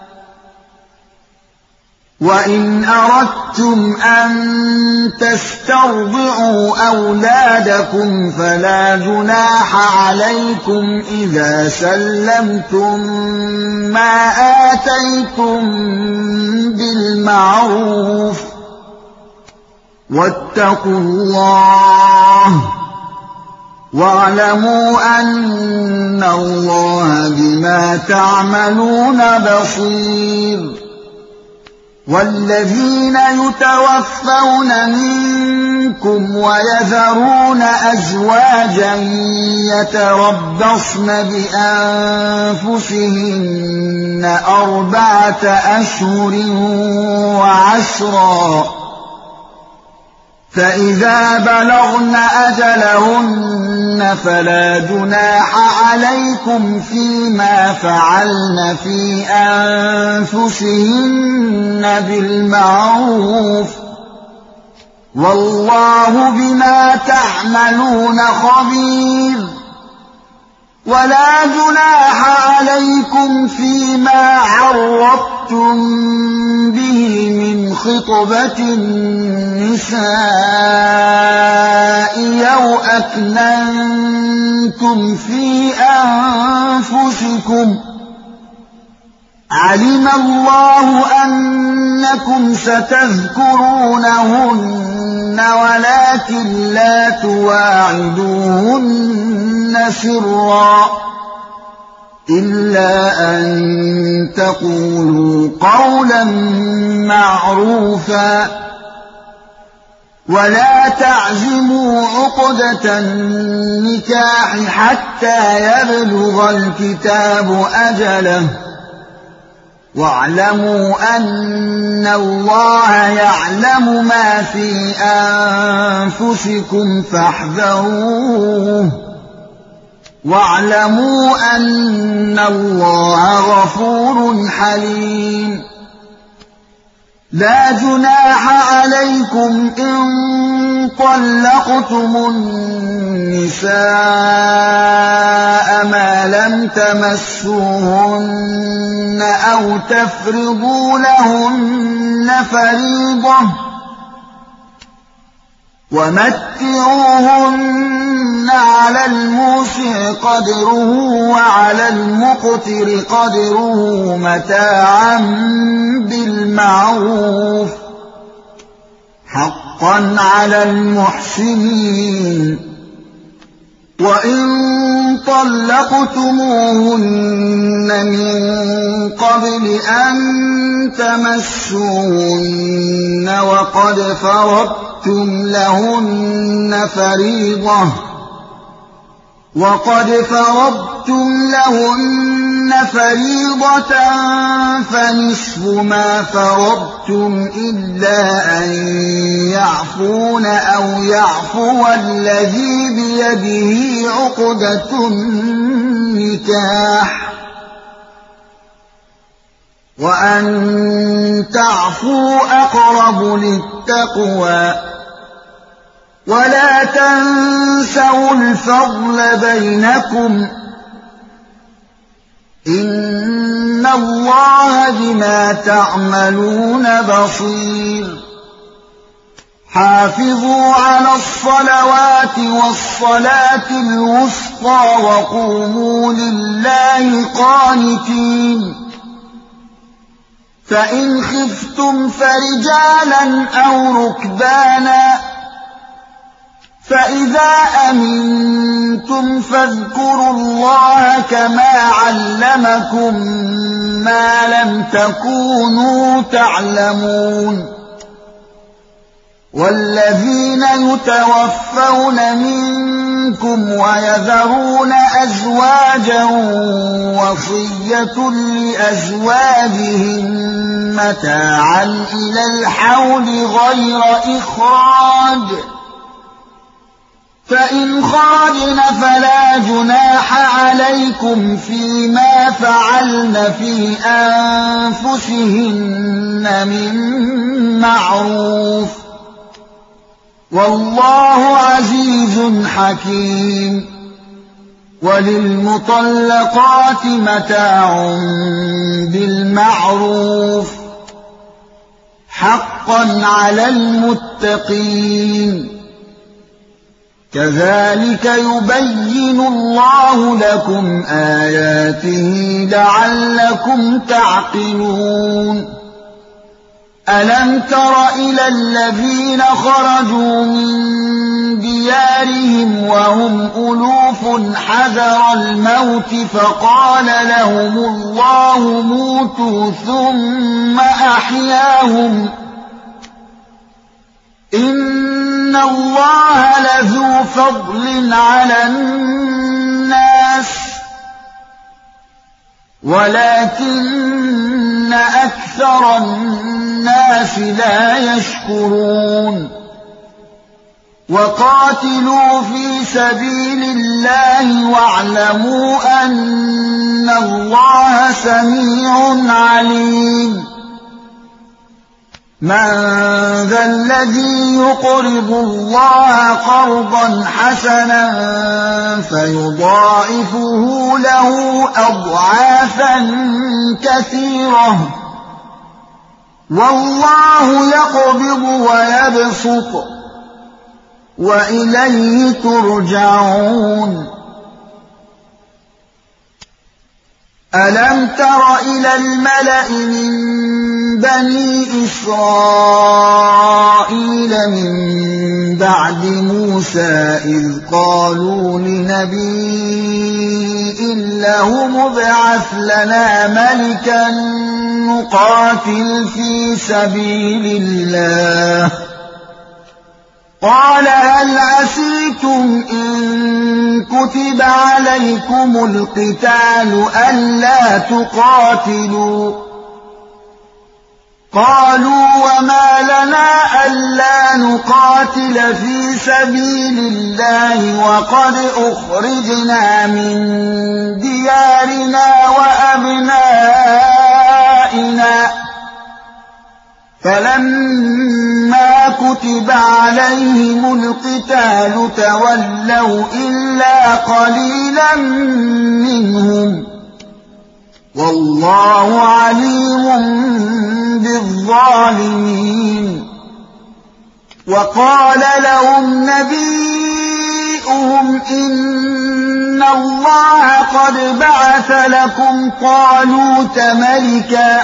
وَإِنْ أَرَدتُّمْ أَن تَسْتَرْضِعُوا أَوْلَادَكُمْ فَلَا جُنَاحَ عَلَيْكُمْ إِذَا سَلَّمْتُم مَّا آتَيْتُم بِالْمَعْرُوفِ ۗ وَاتَّقُوا اللَّهَ وَاعْلَمُوا أَنَّ اللَّهَ بِمَا تَعْمَلُونَ بَصِيرٌ وَالَّذِينَ يُتَوَفَّوْنَ مِنكُمْ وَيَذَرُونَ أَزْوَاجًا يَتَرَبَّصْنَ بِأَنفُسِهِنَّ أَرْبَعَةَ أَشْهُرٍ وَعَشْرًا ۖ فَإِذَا بَلَغْنَ أَجَلَهُنَّ فَلَا جُنَاحَ عَلَيْكُمْ فِيمَا فَعَلْنَ فِي أَنفُسِهِنَّ بِالْمَعْرُوفِ ۗ وَاللَّهُ بِمَا تَعْمَلُونَ خَبِيرٌ وَلَا جُنَاحَ عَلَيْكُمْ فِيمَا عَرَّضْتُم بِهِ مِنْ خِطْبَةِ النِّسَاءِ أَوْ أَكْنَنتُمْ فِي أَنفُسِكُمْ ۚ عَلِمَ اللَّهُ أَنَّكُمْ سَتَذْكُرُونَهُنَّ وَلَٰكِن لَّا تُوَاعِدُوهُنَّ سِرًّا إِلَّا أَن تَقُولُوا قَوْلًا مَّعْرُوفًا ولا تعزموا عقدة النكاح حتى يبلغ الكتاب أجله واعلموا أن الله يعلم ما في أنفسكم فاحذروه واعلموا أن الله غفور حليم لا جناح عليكم إن طلقتم النساء ما لم تمسوهن أو تفرضوا لهن فريضة ومتعوهن على الموسع قدره وعلى المقتر قدره متاعا بالمعروف حقا على المحسنين وإن طلقتموهن من قبل أن تمسوهن وقد فرضتم لهن فريضة وقد فرضتم لهن فريضة فنصف ما فرضتم إلا أن يعفون أو يعفو الذي بيده عقدة النكاح وأن تعفوا أقرب للتقوى ولا تنسوا الفضل بينكم إن الله بما تعملون بصير حافظوا على الصلوات والصلاة الوسطى وقوموا لله قانتين فإن خفتم فرجالا أو ركبانا فإذا أمنتم فاذكروا الله كما علمكم ما لم تكونوا تعلمون والذين يتوفون منكم ويذرون أزواجا وصية لأزواجهم متاعا إلى الحول غير إخراج فإن خرجن فلا جناح عليكم فيما فعلن في أنفسهن من معروف والله عزيز حكيم وللمطلقات متاع بالمعروف حقا على المتقين كذلك يبين الله لكم آياته لعلكم تعقلون ألم تر إلى الذين خرجوا من ديارهم وهم ألوف حذر الموت فقال لهم الله موتوا ثم أحياهم إن الله لذو فضل على الناس ولكن أكثر الناس لا يشكرون وقاتلوا في سبيل الله واعلموا أن الله سميع عليم من ذا الذي يقرض الله قرضا حسنا فيضاعفه له أضعافا كثيرة والله يقبض ويبسط وإليه ترجعون ألم تر إلى الملأ من بني إسرائيل من بعد موسى إذ قالوا لنبي له مبعث لنا ملكا نقاتل في سبيل الله قال هل عسيتم إن كتب عليكم القتال ألا تقاتلوا قالوا وما لنا ألا نقاتل في سبيل الله وقد أخرجنا من ديارنا وأبنائنا فلما كتب عليهم القتال تولوا إلا قليلا منهم والله عليم بالظالمين وقال لهم نبيهم إن الله قد بعث لكم طالوت ملكا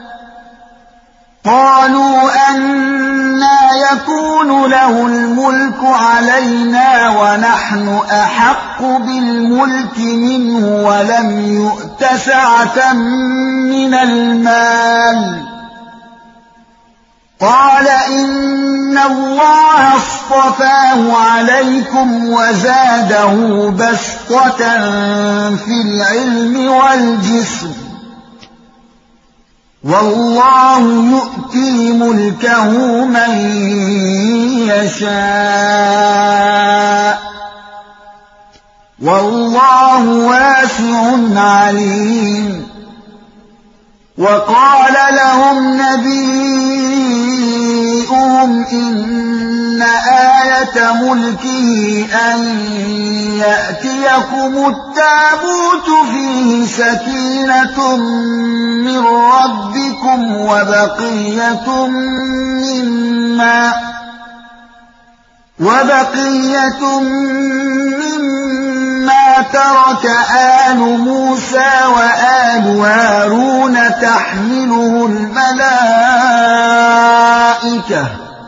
قالوا أنى يكون له الملك علينا ونحن أحق بالملك منه ولم يؤت سعة من المال قال إن الله اصطفاه عليكم وزاده بسطة في العلم والجسم والله يؤتي ملكه من يشاء والله واسع عليم وقال لهم نبيهم إن آية ملكه أن يأتيكم التابوت فيه سكينة من ربكم وبقية مما وبقية مما ترك آل موسى وآل هارون تحمله الملائكة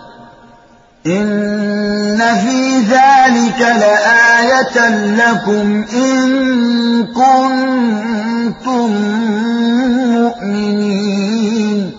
إن في ذلك لآية لكم إن كنتم مؤمنين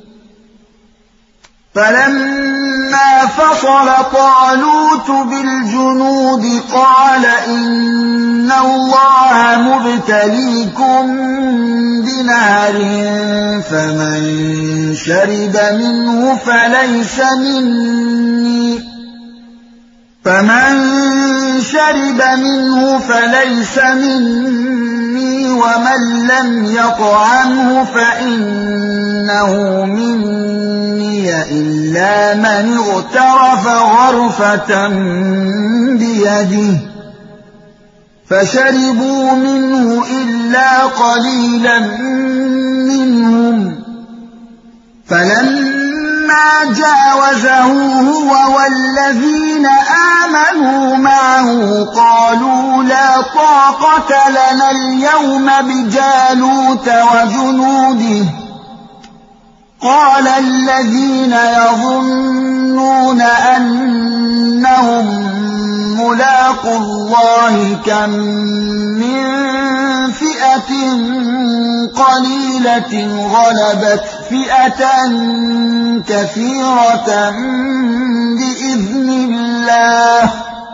فلما فصل طالوت بالجنود قال إن الله مبتليكم بنهر فمن شرب منه فليس مني فمن شرب منه فليس مني ومن لم يطعمه فإنه مني إلا من اغترف غرفة بيده فشربوا منه إلا قليلا منهم فلما جاوزه هو والذين آمنوا معه قالوا لا طاقة لنا اليوم بجالوت وجنوده قال الذين يظنون أنهم ملاقو الله كم من فئة قليلة غلبت فئة كثيرة بإذن الله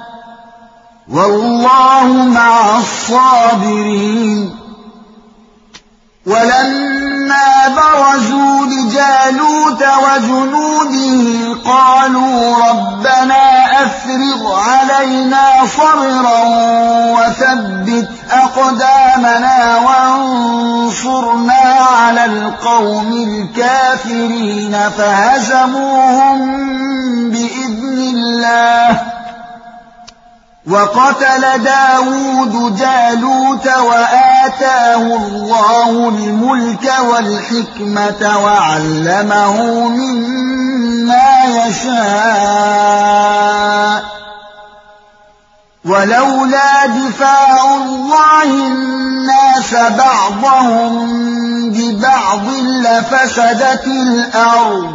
والله مع الصابرين ولما برزوا لجالوت وجنوده قالوا ربنا أفرغ علينا صبرا وثبت أقدامنا وانصرنا على القوم الكافرين فهزموهم بإذن الله وقتل داود جالوت وآتاه الله الملك والحكمة وعلمه مما يشاء ولولا دفاع الله الناس بعضهم ببعض لفسدت الأرض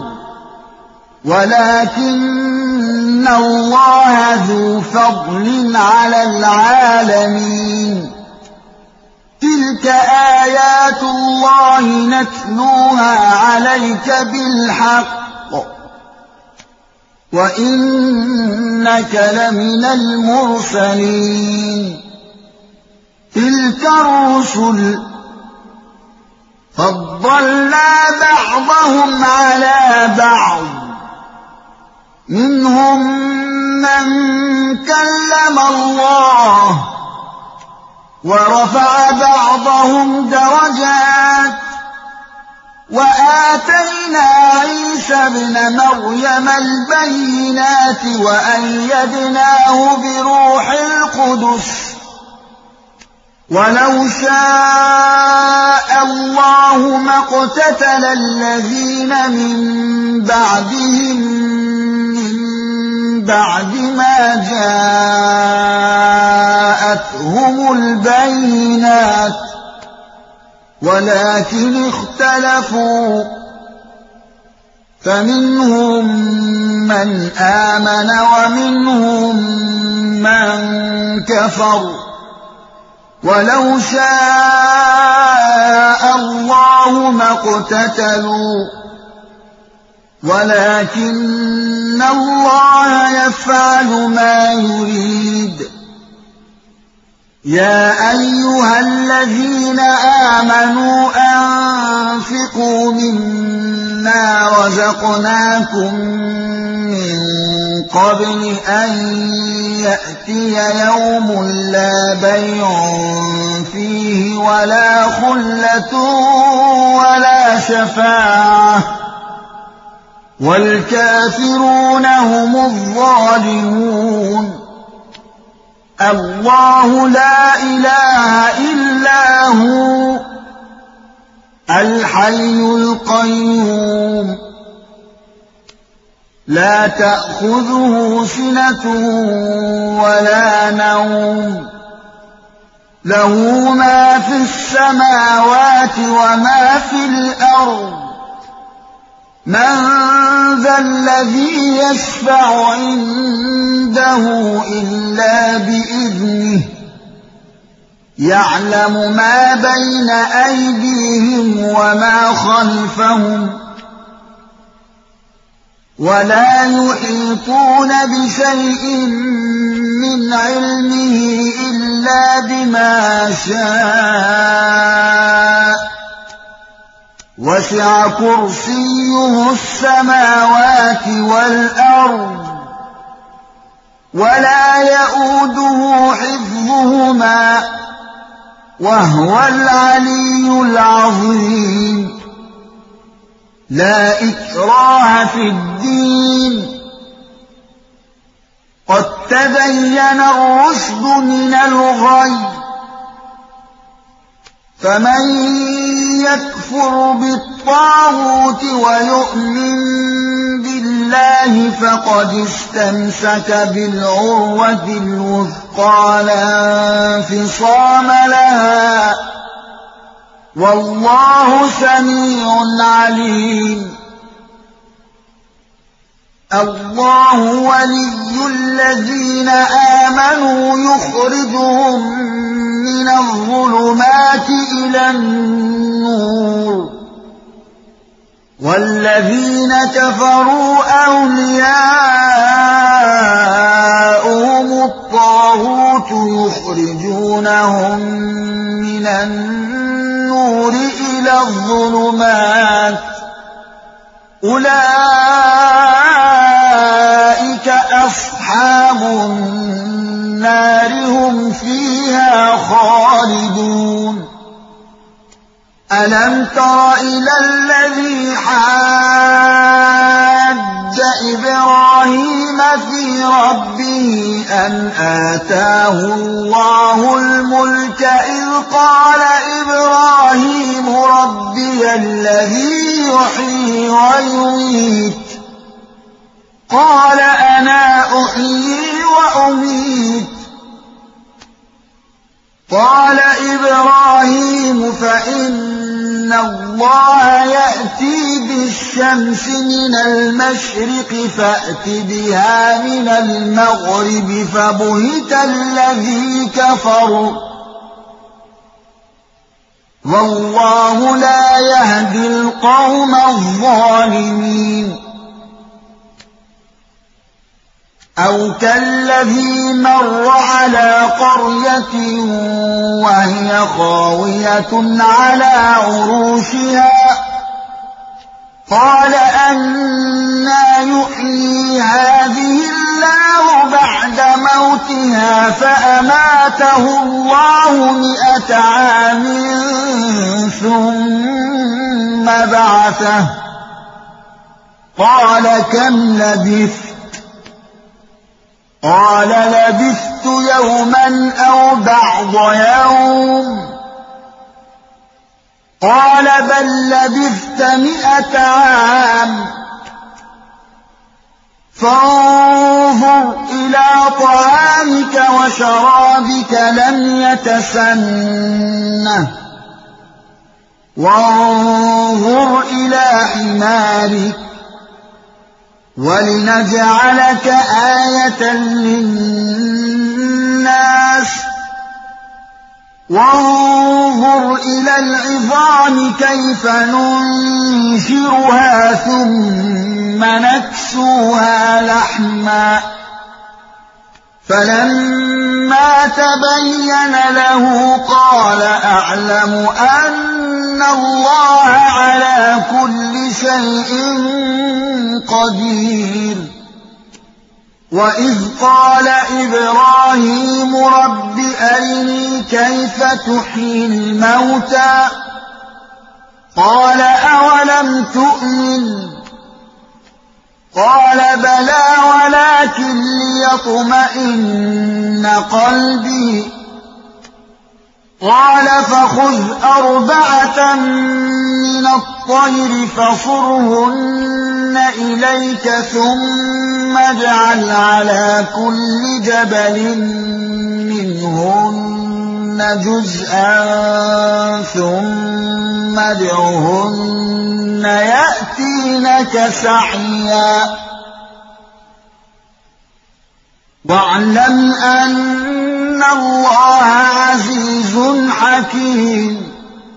ولكن الله ذو فضل على العالمين تلك آيات الله نتلوها عليك بالحق وإنك لمن المرسلين تلك الرسل فضلنا بعضهم على بعض منهم من كلم الله ورفع بعضهم درجات وآتينا عيسى ابن مريم البينات وأيدناه بروح القدس ولو شاء الله ما اقتتل الذين من بعدهم من بعد ما جاءتهم البينات ولكن اختلفوا فمنهم من آمن ومنهم من كفر ولو شاء الله ما اقتتلوا ولكن الله يفعل ما يريد يا أيها الذين آمنوا أنفقوا مما رزقناكم من قبل أن يأتي يوم لا بيع فيه ولا خلة ولا شفاعة والكافرون هم الظالمون الله لا إله إلا هو الحي القيوم لا تأخذه سنة ولا نوم له ما في السماوات وما في الأرض من ذا الذي يشفع عنده إلا بإذنه يعلم ما بين أيديهم وما خلفهم ولا يحيطون بشيء من علمه إلا بما شاء وسع كرسيه السماوات والأرض ولا يئوده حفظهما وهو العلي العظيم لا إكراه في الدين قد تبين الرشد من الغي فمن يكفر بالطاغوت ويؤمن بالله فقد استمسك بالعروة الوثقى لا انفصام لها والله سميع عليم الله ولي الذين آمنوا يخرجهم من الظلمات إلى النور والذين كفروا أولياؤهم الطاغوت يخرجونهم من النور إلى الظلمات أولئك أصحاب النار هم فيها خالدون ألم تر إلى الذي حاج إبراهيم في ربه أن آتاه الله الملك إذ قال إبراهيم ربي الذي يحيي ويميت قال أنا أحيي وأميت قال إبراهيم فإن الله يأتي بالشمس من المشرق فأت بها من المغرب فبهت الذي كفر والله لا يهدي القوم الظالمين أو كالذي مر على قرية وهي خاوية على عروشها قال أنى يحيي هذه الله بعد موتها فأماته الله مئة عام ثم بعثه قال كم لبثت قال لبثت يوما أو بعض يوم قال بل لبثت مئة عام فانظر إلى طعامك وشرابك لم يتسنه وانظر إلى حمارك ولنجعلك آية للناس وانظر إلى العظام كيف ننشرها ثم نكسوها لحما فلما تبين له قال أعلم أن الله على كل شيء قدير وإذ قال إبراهيم رب أرني كيف تحيي الموتى قال أولم تؤمن قال بلى ولكن ليطمئن قلبي قال فخذ أربعة من الطير فصرهن إليك ثم اجعل على كل جبل منهن جزءا ثم ادعهن يأتينك سعيا واعلم أن الله عزيز حكيم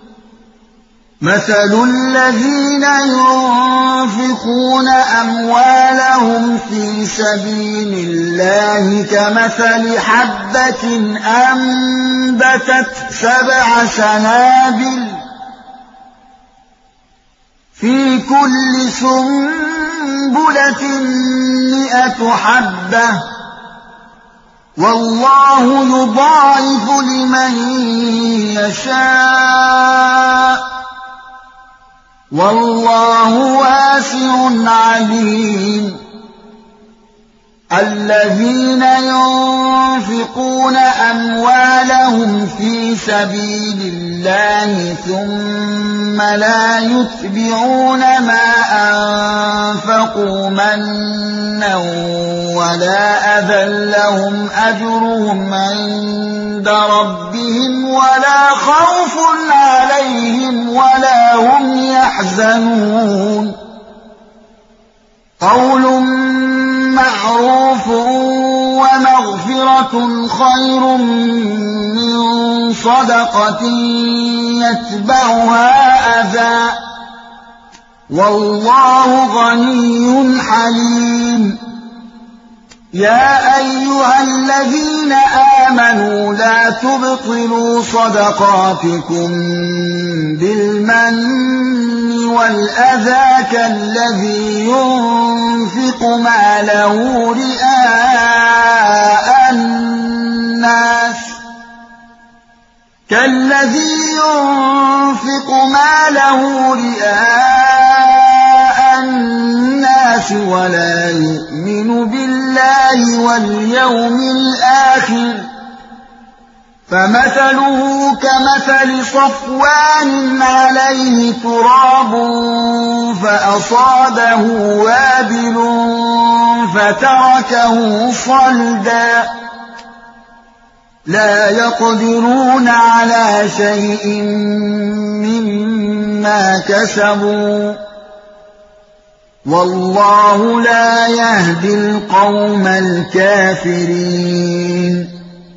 مثل الذين ينفقون أموالهم في سبيل الله كمثل حبة أنبتت سبع سنابل في كل سنبلة مئة حبة والله يضاعف لمن يشاء والله واسع عليم الذين ينفقون أموالهم في سبيل الله ثم لا يتبعون ما أنفقوا منا ولا أذى لهم أجرهم عند ربهم ولا خوف عليهم ولا هم يحزنون قول معروف ومغفرة خير من صدقة يتبعها أذى والله غني حليم يا أيها الذين آمنوا لا تبطلوا صدقاتكم بالمن والأذى كالذي ينفق ماله رئاء الناس كالذي ينفق ماله رئاء الناس ولا يؤمن بالله واليوم الآخر فمثله كمثل صفوان عليه تراب فأصابه وابل فتركه صلدا لا يقدرون على شيء مما كسبوا والله لا يهدي القوم الكافرين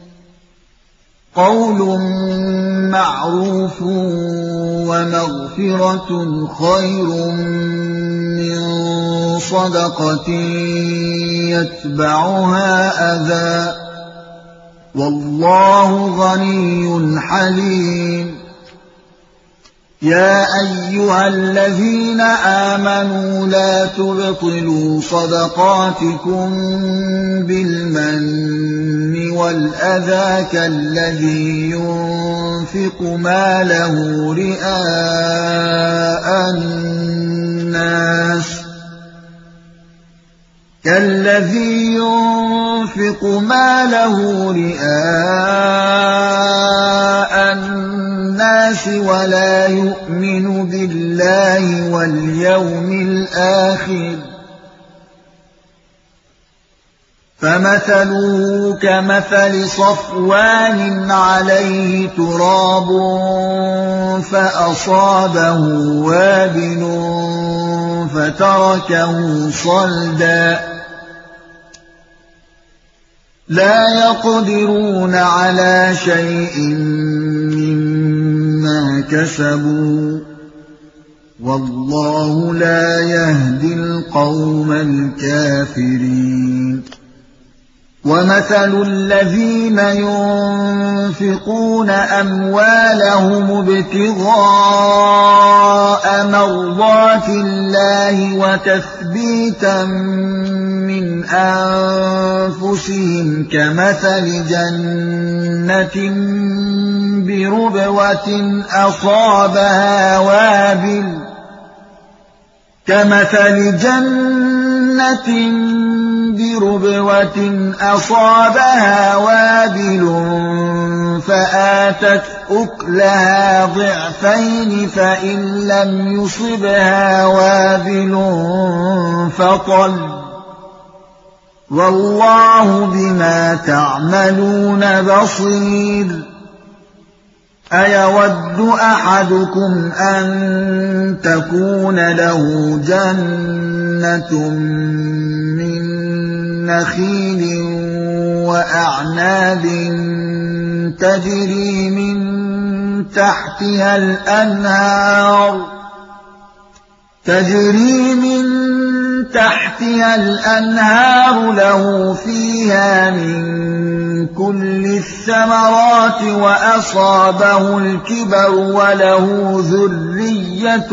قول معروف ومغفرة خير من صدقة يتبعها أذى والله غني حليم يا أيها الذين آمنوا لا تبطلوا صدقاتكم بالمن والأذى كالذي ينفق ماله رئاء الناس كالذي ينفق ماله رئاء الناس ولا يؤمن بالله واليوم الآخر فمثله كمثل صفوان عليه تراب فأصابه وابل فتركه صلدا لا يقدرون على شيء مما كسبوا والله لا يهدي القوم الكافرين ومثل الذين ينفقون أموالهم ابتغاء مرضات الله وتثبيتا من أنفسهم كمثل جنة بربوة أصابها وابل كمثل جنة بربوة أصابها وابل فآتت أكلها ضعفين فإن لم يصبها وابل فطل والله بما تعملون بصير أيود أحدكم أن تكون له جنة من نخيل وأعناب تجري من تحتها الأنهار تجري من تحتها الأنهار له فيها من كل الثمرات وأصابه الكبر وله ذرية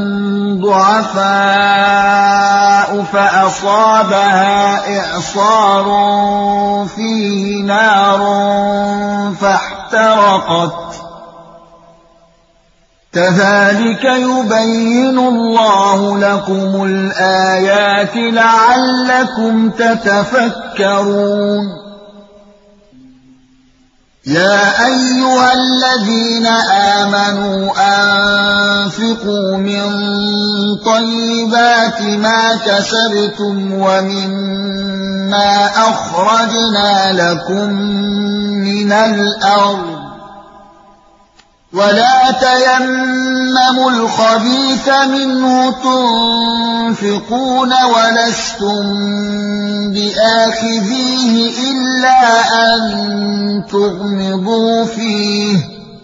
ضعفاء فأصابها إعصار فيه نار فاحترقت كذلك يبين الله لكم الآيات لعلكم تتفكرون يا أيها الذين آمنوا أنفقوا من طيبات ما كسبتم ومما أخرجنا لكم من الأرض ولا تيمموا الخبيث منه تنفقون ولستم بآخذيه إلا أن تغمضوا فيه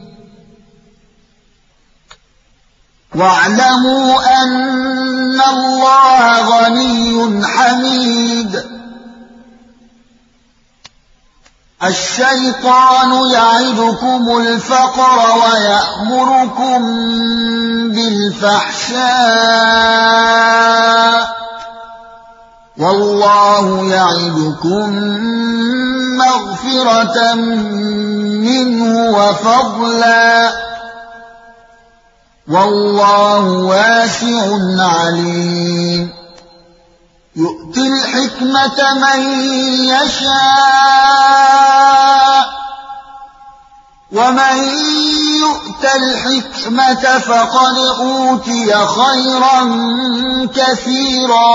واعلموا أن الله غني حميد الشيطان يعدكم الفقر ويأمركم بالفحشاء والله يعدكم مغفرة منه وفضلا والله واسع عليم يؤتي الحكمة من يشاء ومن يؤت الحكمة فقد أوتي خيرا كثيرا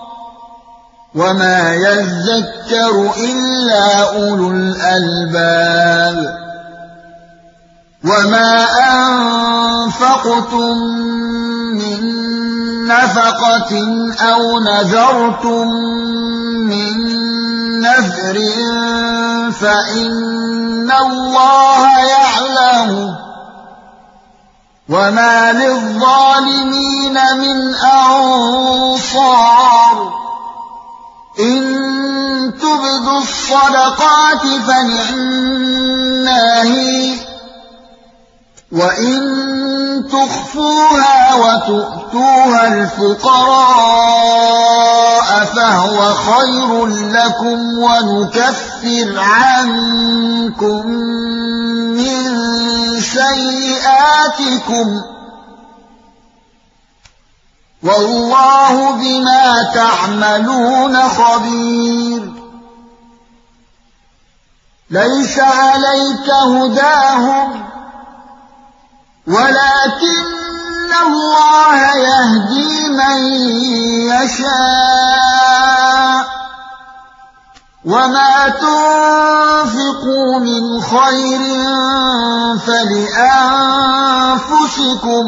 وما يذكر إلا أولو الألباب وما أنفقتم من نفقة أو نذرتم من نذر فإن الله يعلم وما للظالمين من أنصار إن تبدوا الصدقات فنعما هي وإن تخفوها وتؤتوها الفقراء فهو خير لكم ونكفر عنكم من سيئاتكم والله بما تعملون خبير ليس عليك هداهم ولكن الله يهدي من يشاء وما تنفقوا من خير فلأنفسكم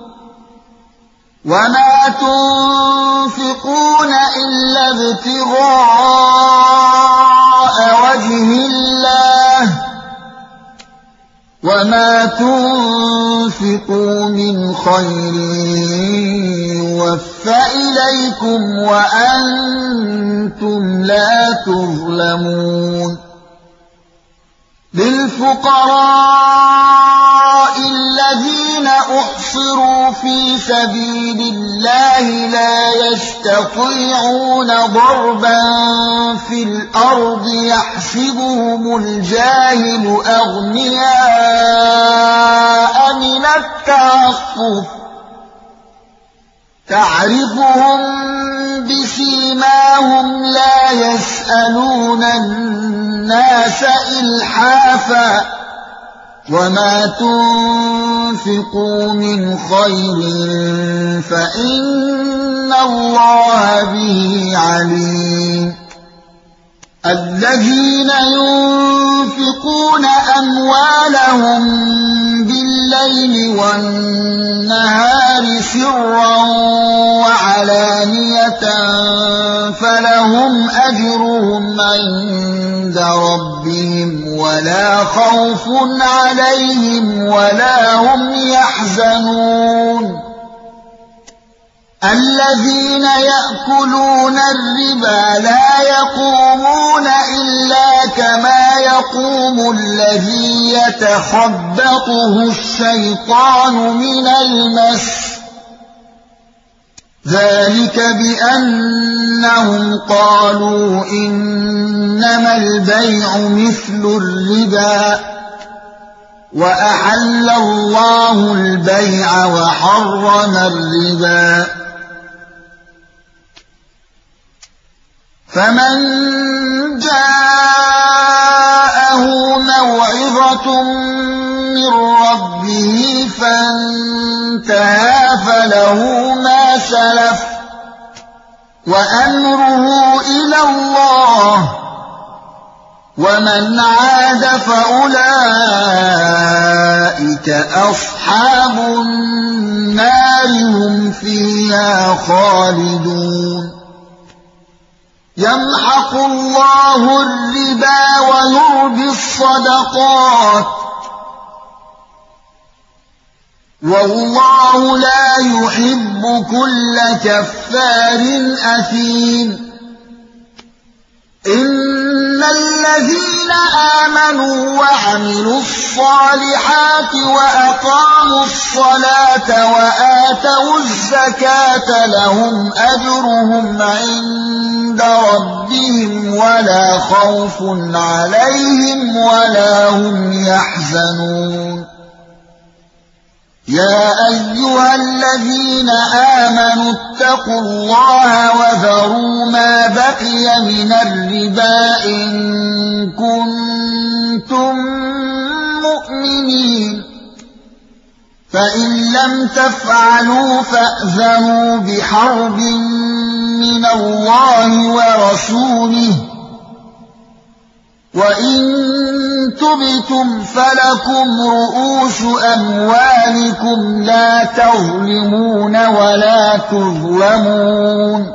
وما تنفقون إلا ابتغاء وجه الله وما تنفقوا من خير يوفى إليكم وأنتم لا تظلمون للفقراء الذين أحصروا في سبيل الله لا يستطيعون ضربا في الأرض يحسبهم الجاهل أغنياء من التعفف تعرفهم بسيماهم لا يسألون الناس إلحافا وما تنفقوا من خير فإن الله به عليم الذين ينفقون أموالهم بالليل والنهار سرا وعلانية فلهم أجرهم عند ربهم ولا خوف عليهم ولا هم يحزنون الذين يأكلون الربا لا يقومون إلا كما يقوم الذي يتخبطه الشيطان من المس ذلك بأنهم قالوا إنما البيع مثل الربا وأحل الله البيع وحرم الربا فمن جاءه موعظة من ربه فانتهى فله ما سلف وأمره إلى الله ومن عاد فأولئك أصحاب النار هم فيها خالدون يمحق الله الربا ويربي الصدقات والله لا يحب كل كفار أثيم إن الذين آمنوا وعملوا الصالحات وأقاموا الصلاة وآتوا الزكاة لهم أجرهم عند ربهم ولا خوف عليهم ولا هم يحزنون يا أيها الذين آمنوا اتقوا الله وذروا ما بقي من الربا إن كنتم مؤمنين فإن لم تفعلوا فأذنوا بحرب من الله ورسوله وإن تبتم فلكم رؤوس أموالكم لا تظلمون ولا تظلمون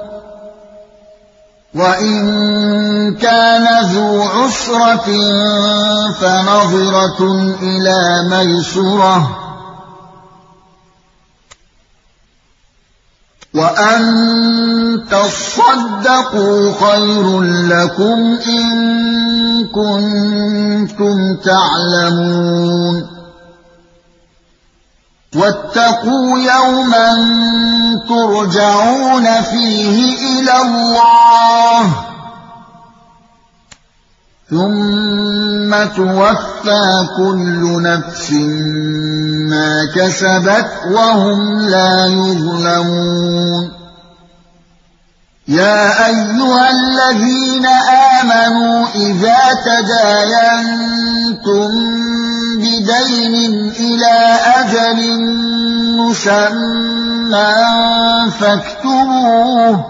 وإن كان ذو عسرة فنظرة إلى ميسرة وأن تصدقوا خير لكم إن كنتم تعلمون واتقوا يوما ترجعون فيه إلى الله ثم توفى كل نفس ما كسبت وهم لا يظلمون يا أيها الذين آمنوا إذا تداينتم بدين إلى أجل مسمى فاكتبوه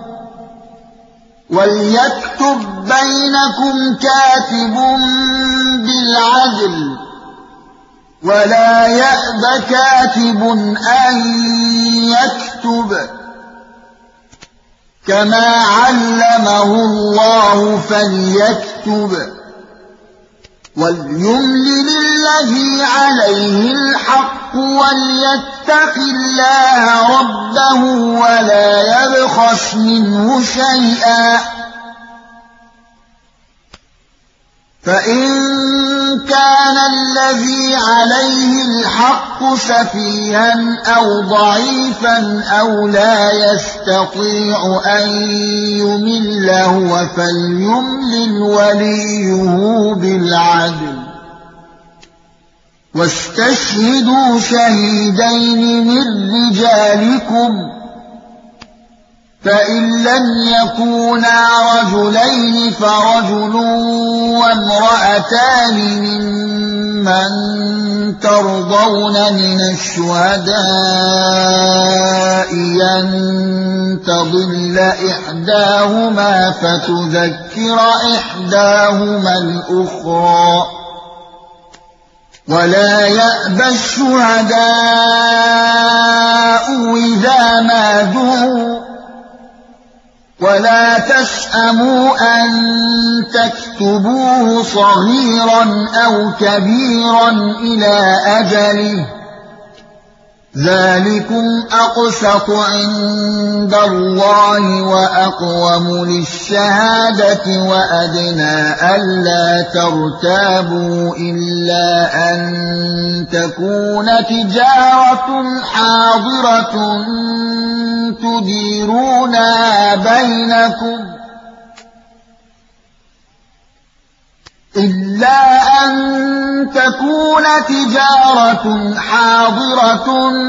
وليكتب بينكم كاتب بالعدل ولا يأب كاتب أن يكتب كما علمه الله فليكتب وليملل الذي عليه الحق وليتق الله ربه ولا يبخس منه شيئا فإن كان الذي عليه الحق سفيها أو ضعيفا أو لا يستطيع أن يمل هو فليملل وليه بالعدل واستشهدوا شهيدين من رجالكم فإن لم يكونا رجلين فرجل وامرأتان ممن ترضون من الشهداء أن تضل إحداهما فتذكر إحداهما الأخرى ولا يأبى الشهداء إذا ما دعوا ولا تسأموا أن تكتبوه صغيرا أو كبيرا إلى أجله ذلكم أقسط عند الله وأقوم للشهادة وأدنى ألا ترتابوا إلا أن تكون تجارة حاضرة تديرونها بينكم إلا أن تكون تجارة حاضرة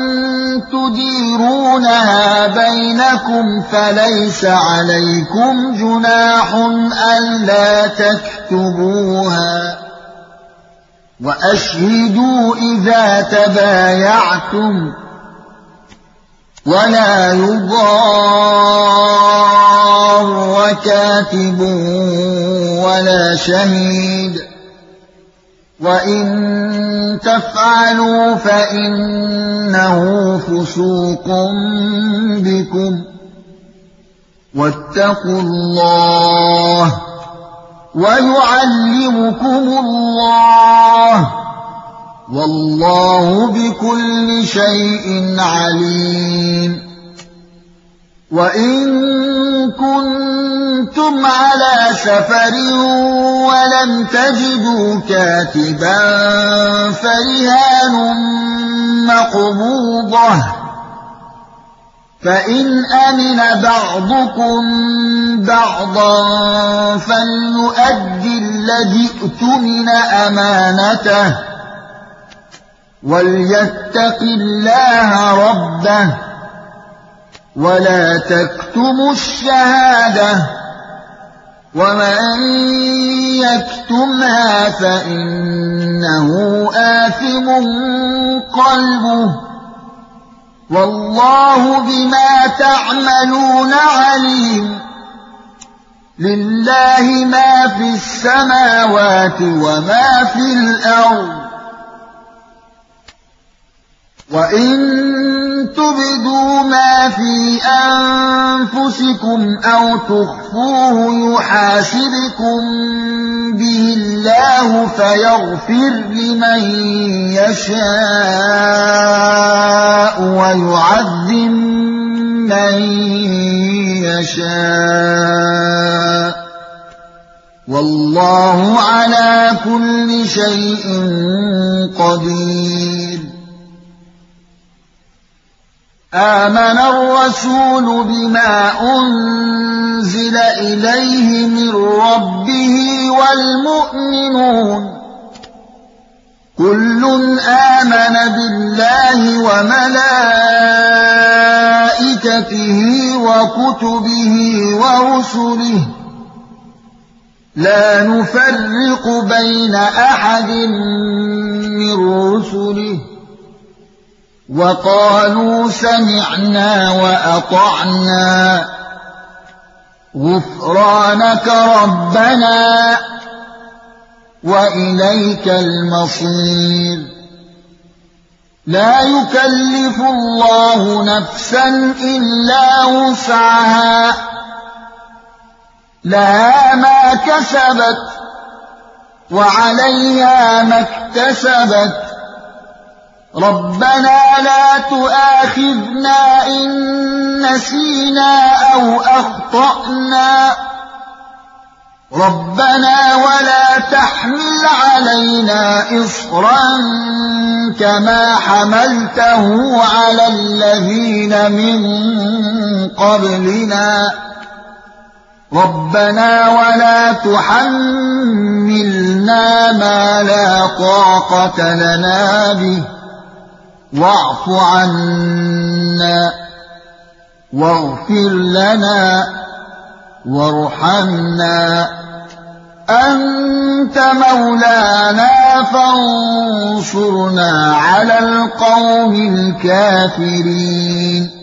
تديرونها بينكم فليس عليكم جناح ألا تكتبوها وأشهدوا إذا تبايعتم ولا يضار كاتب ولا شهيد وإن تفعلوا فإنه فسوق بكم واتقوا الله ويعلمكم الله والله بكل شيء عليم وإن كنتم على سفر ولم تجدوا كاتبا فرهان مقبوضة فإن أمن بعضكم بعضا فليؤدي الذي اؤتمن أمانته وليتق الله ربه ولا تكتموا الشهادة ومن يكتمها فإنه آثم قلبه والله بما تعملون عليم لله ما في السماوات وما في الأرض وإن تبدوا ما في أنفسكم أو تخفوه يحاسبكم به الله فيغفر لمن يشاء ويعذب من يشاء والله على كل شيء قدير آمن الرسول بما أنزل إليه من ربه والمؤمنون كل آمن بالله وملائكته وكتبه ورسله لا نفرق بين أحد من رسله وقالوا سمعنا وأطعنا غفرانك ربنا وإليك المصير لا يكلف الله نفسا إلا وسعها لها ما كسبت وعليها ما اكتسبت ربنا لا تؤاخذنا إن نسينا أو أخطأنا ربنا ولا تحمل علينا إصرا كما حملته على الذين من قبلنا ربنا ولا تحملنا ما لا طاقة لنا به واعف عنا واغفر لنا وارحمنا أنت مولانا فانصرنا على القوم الكافرين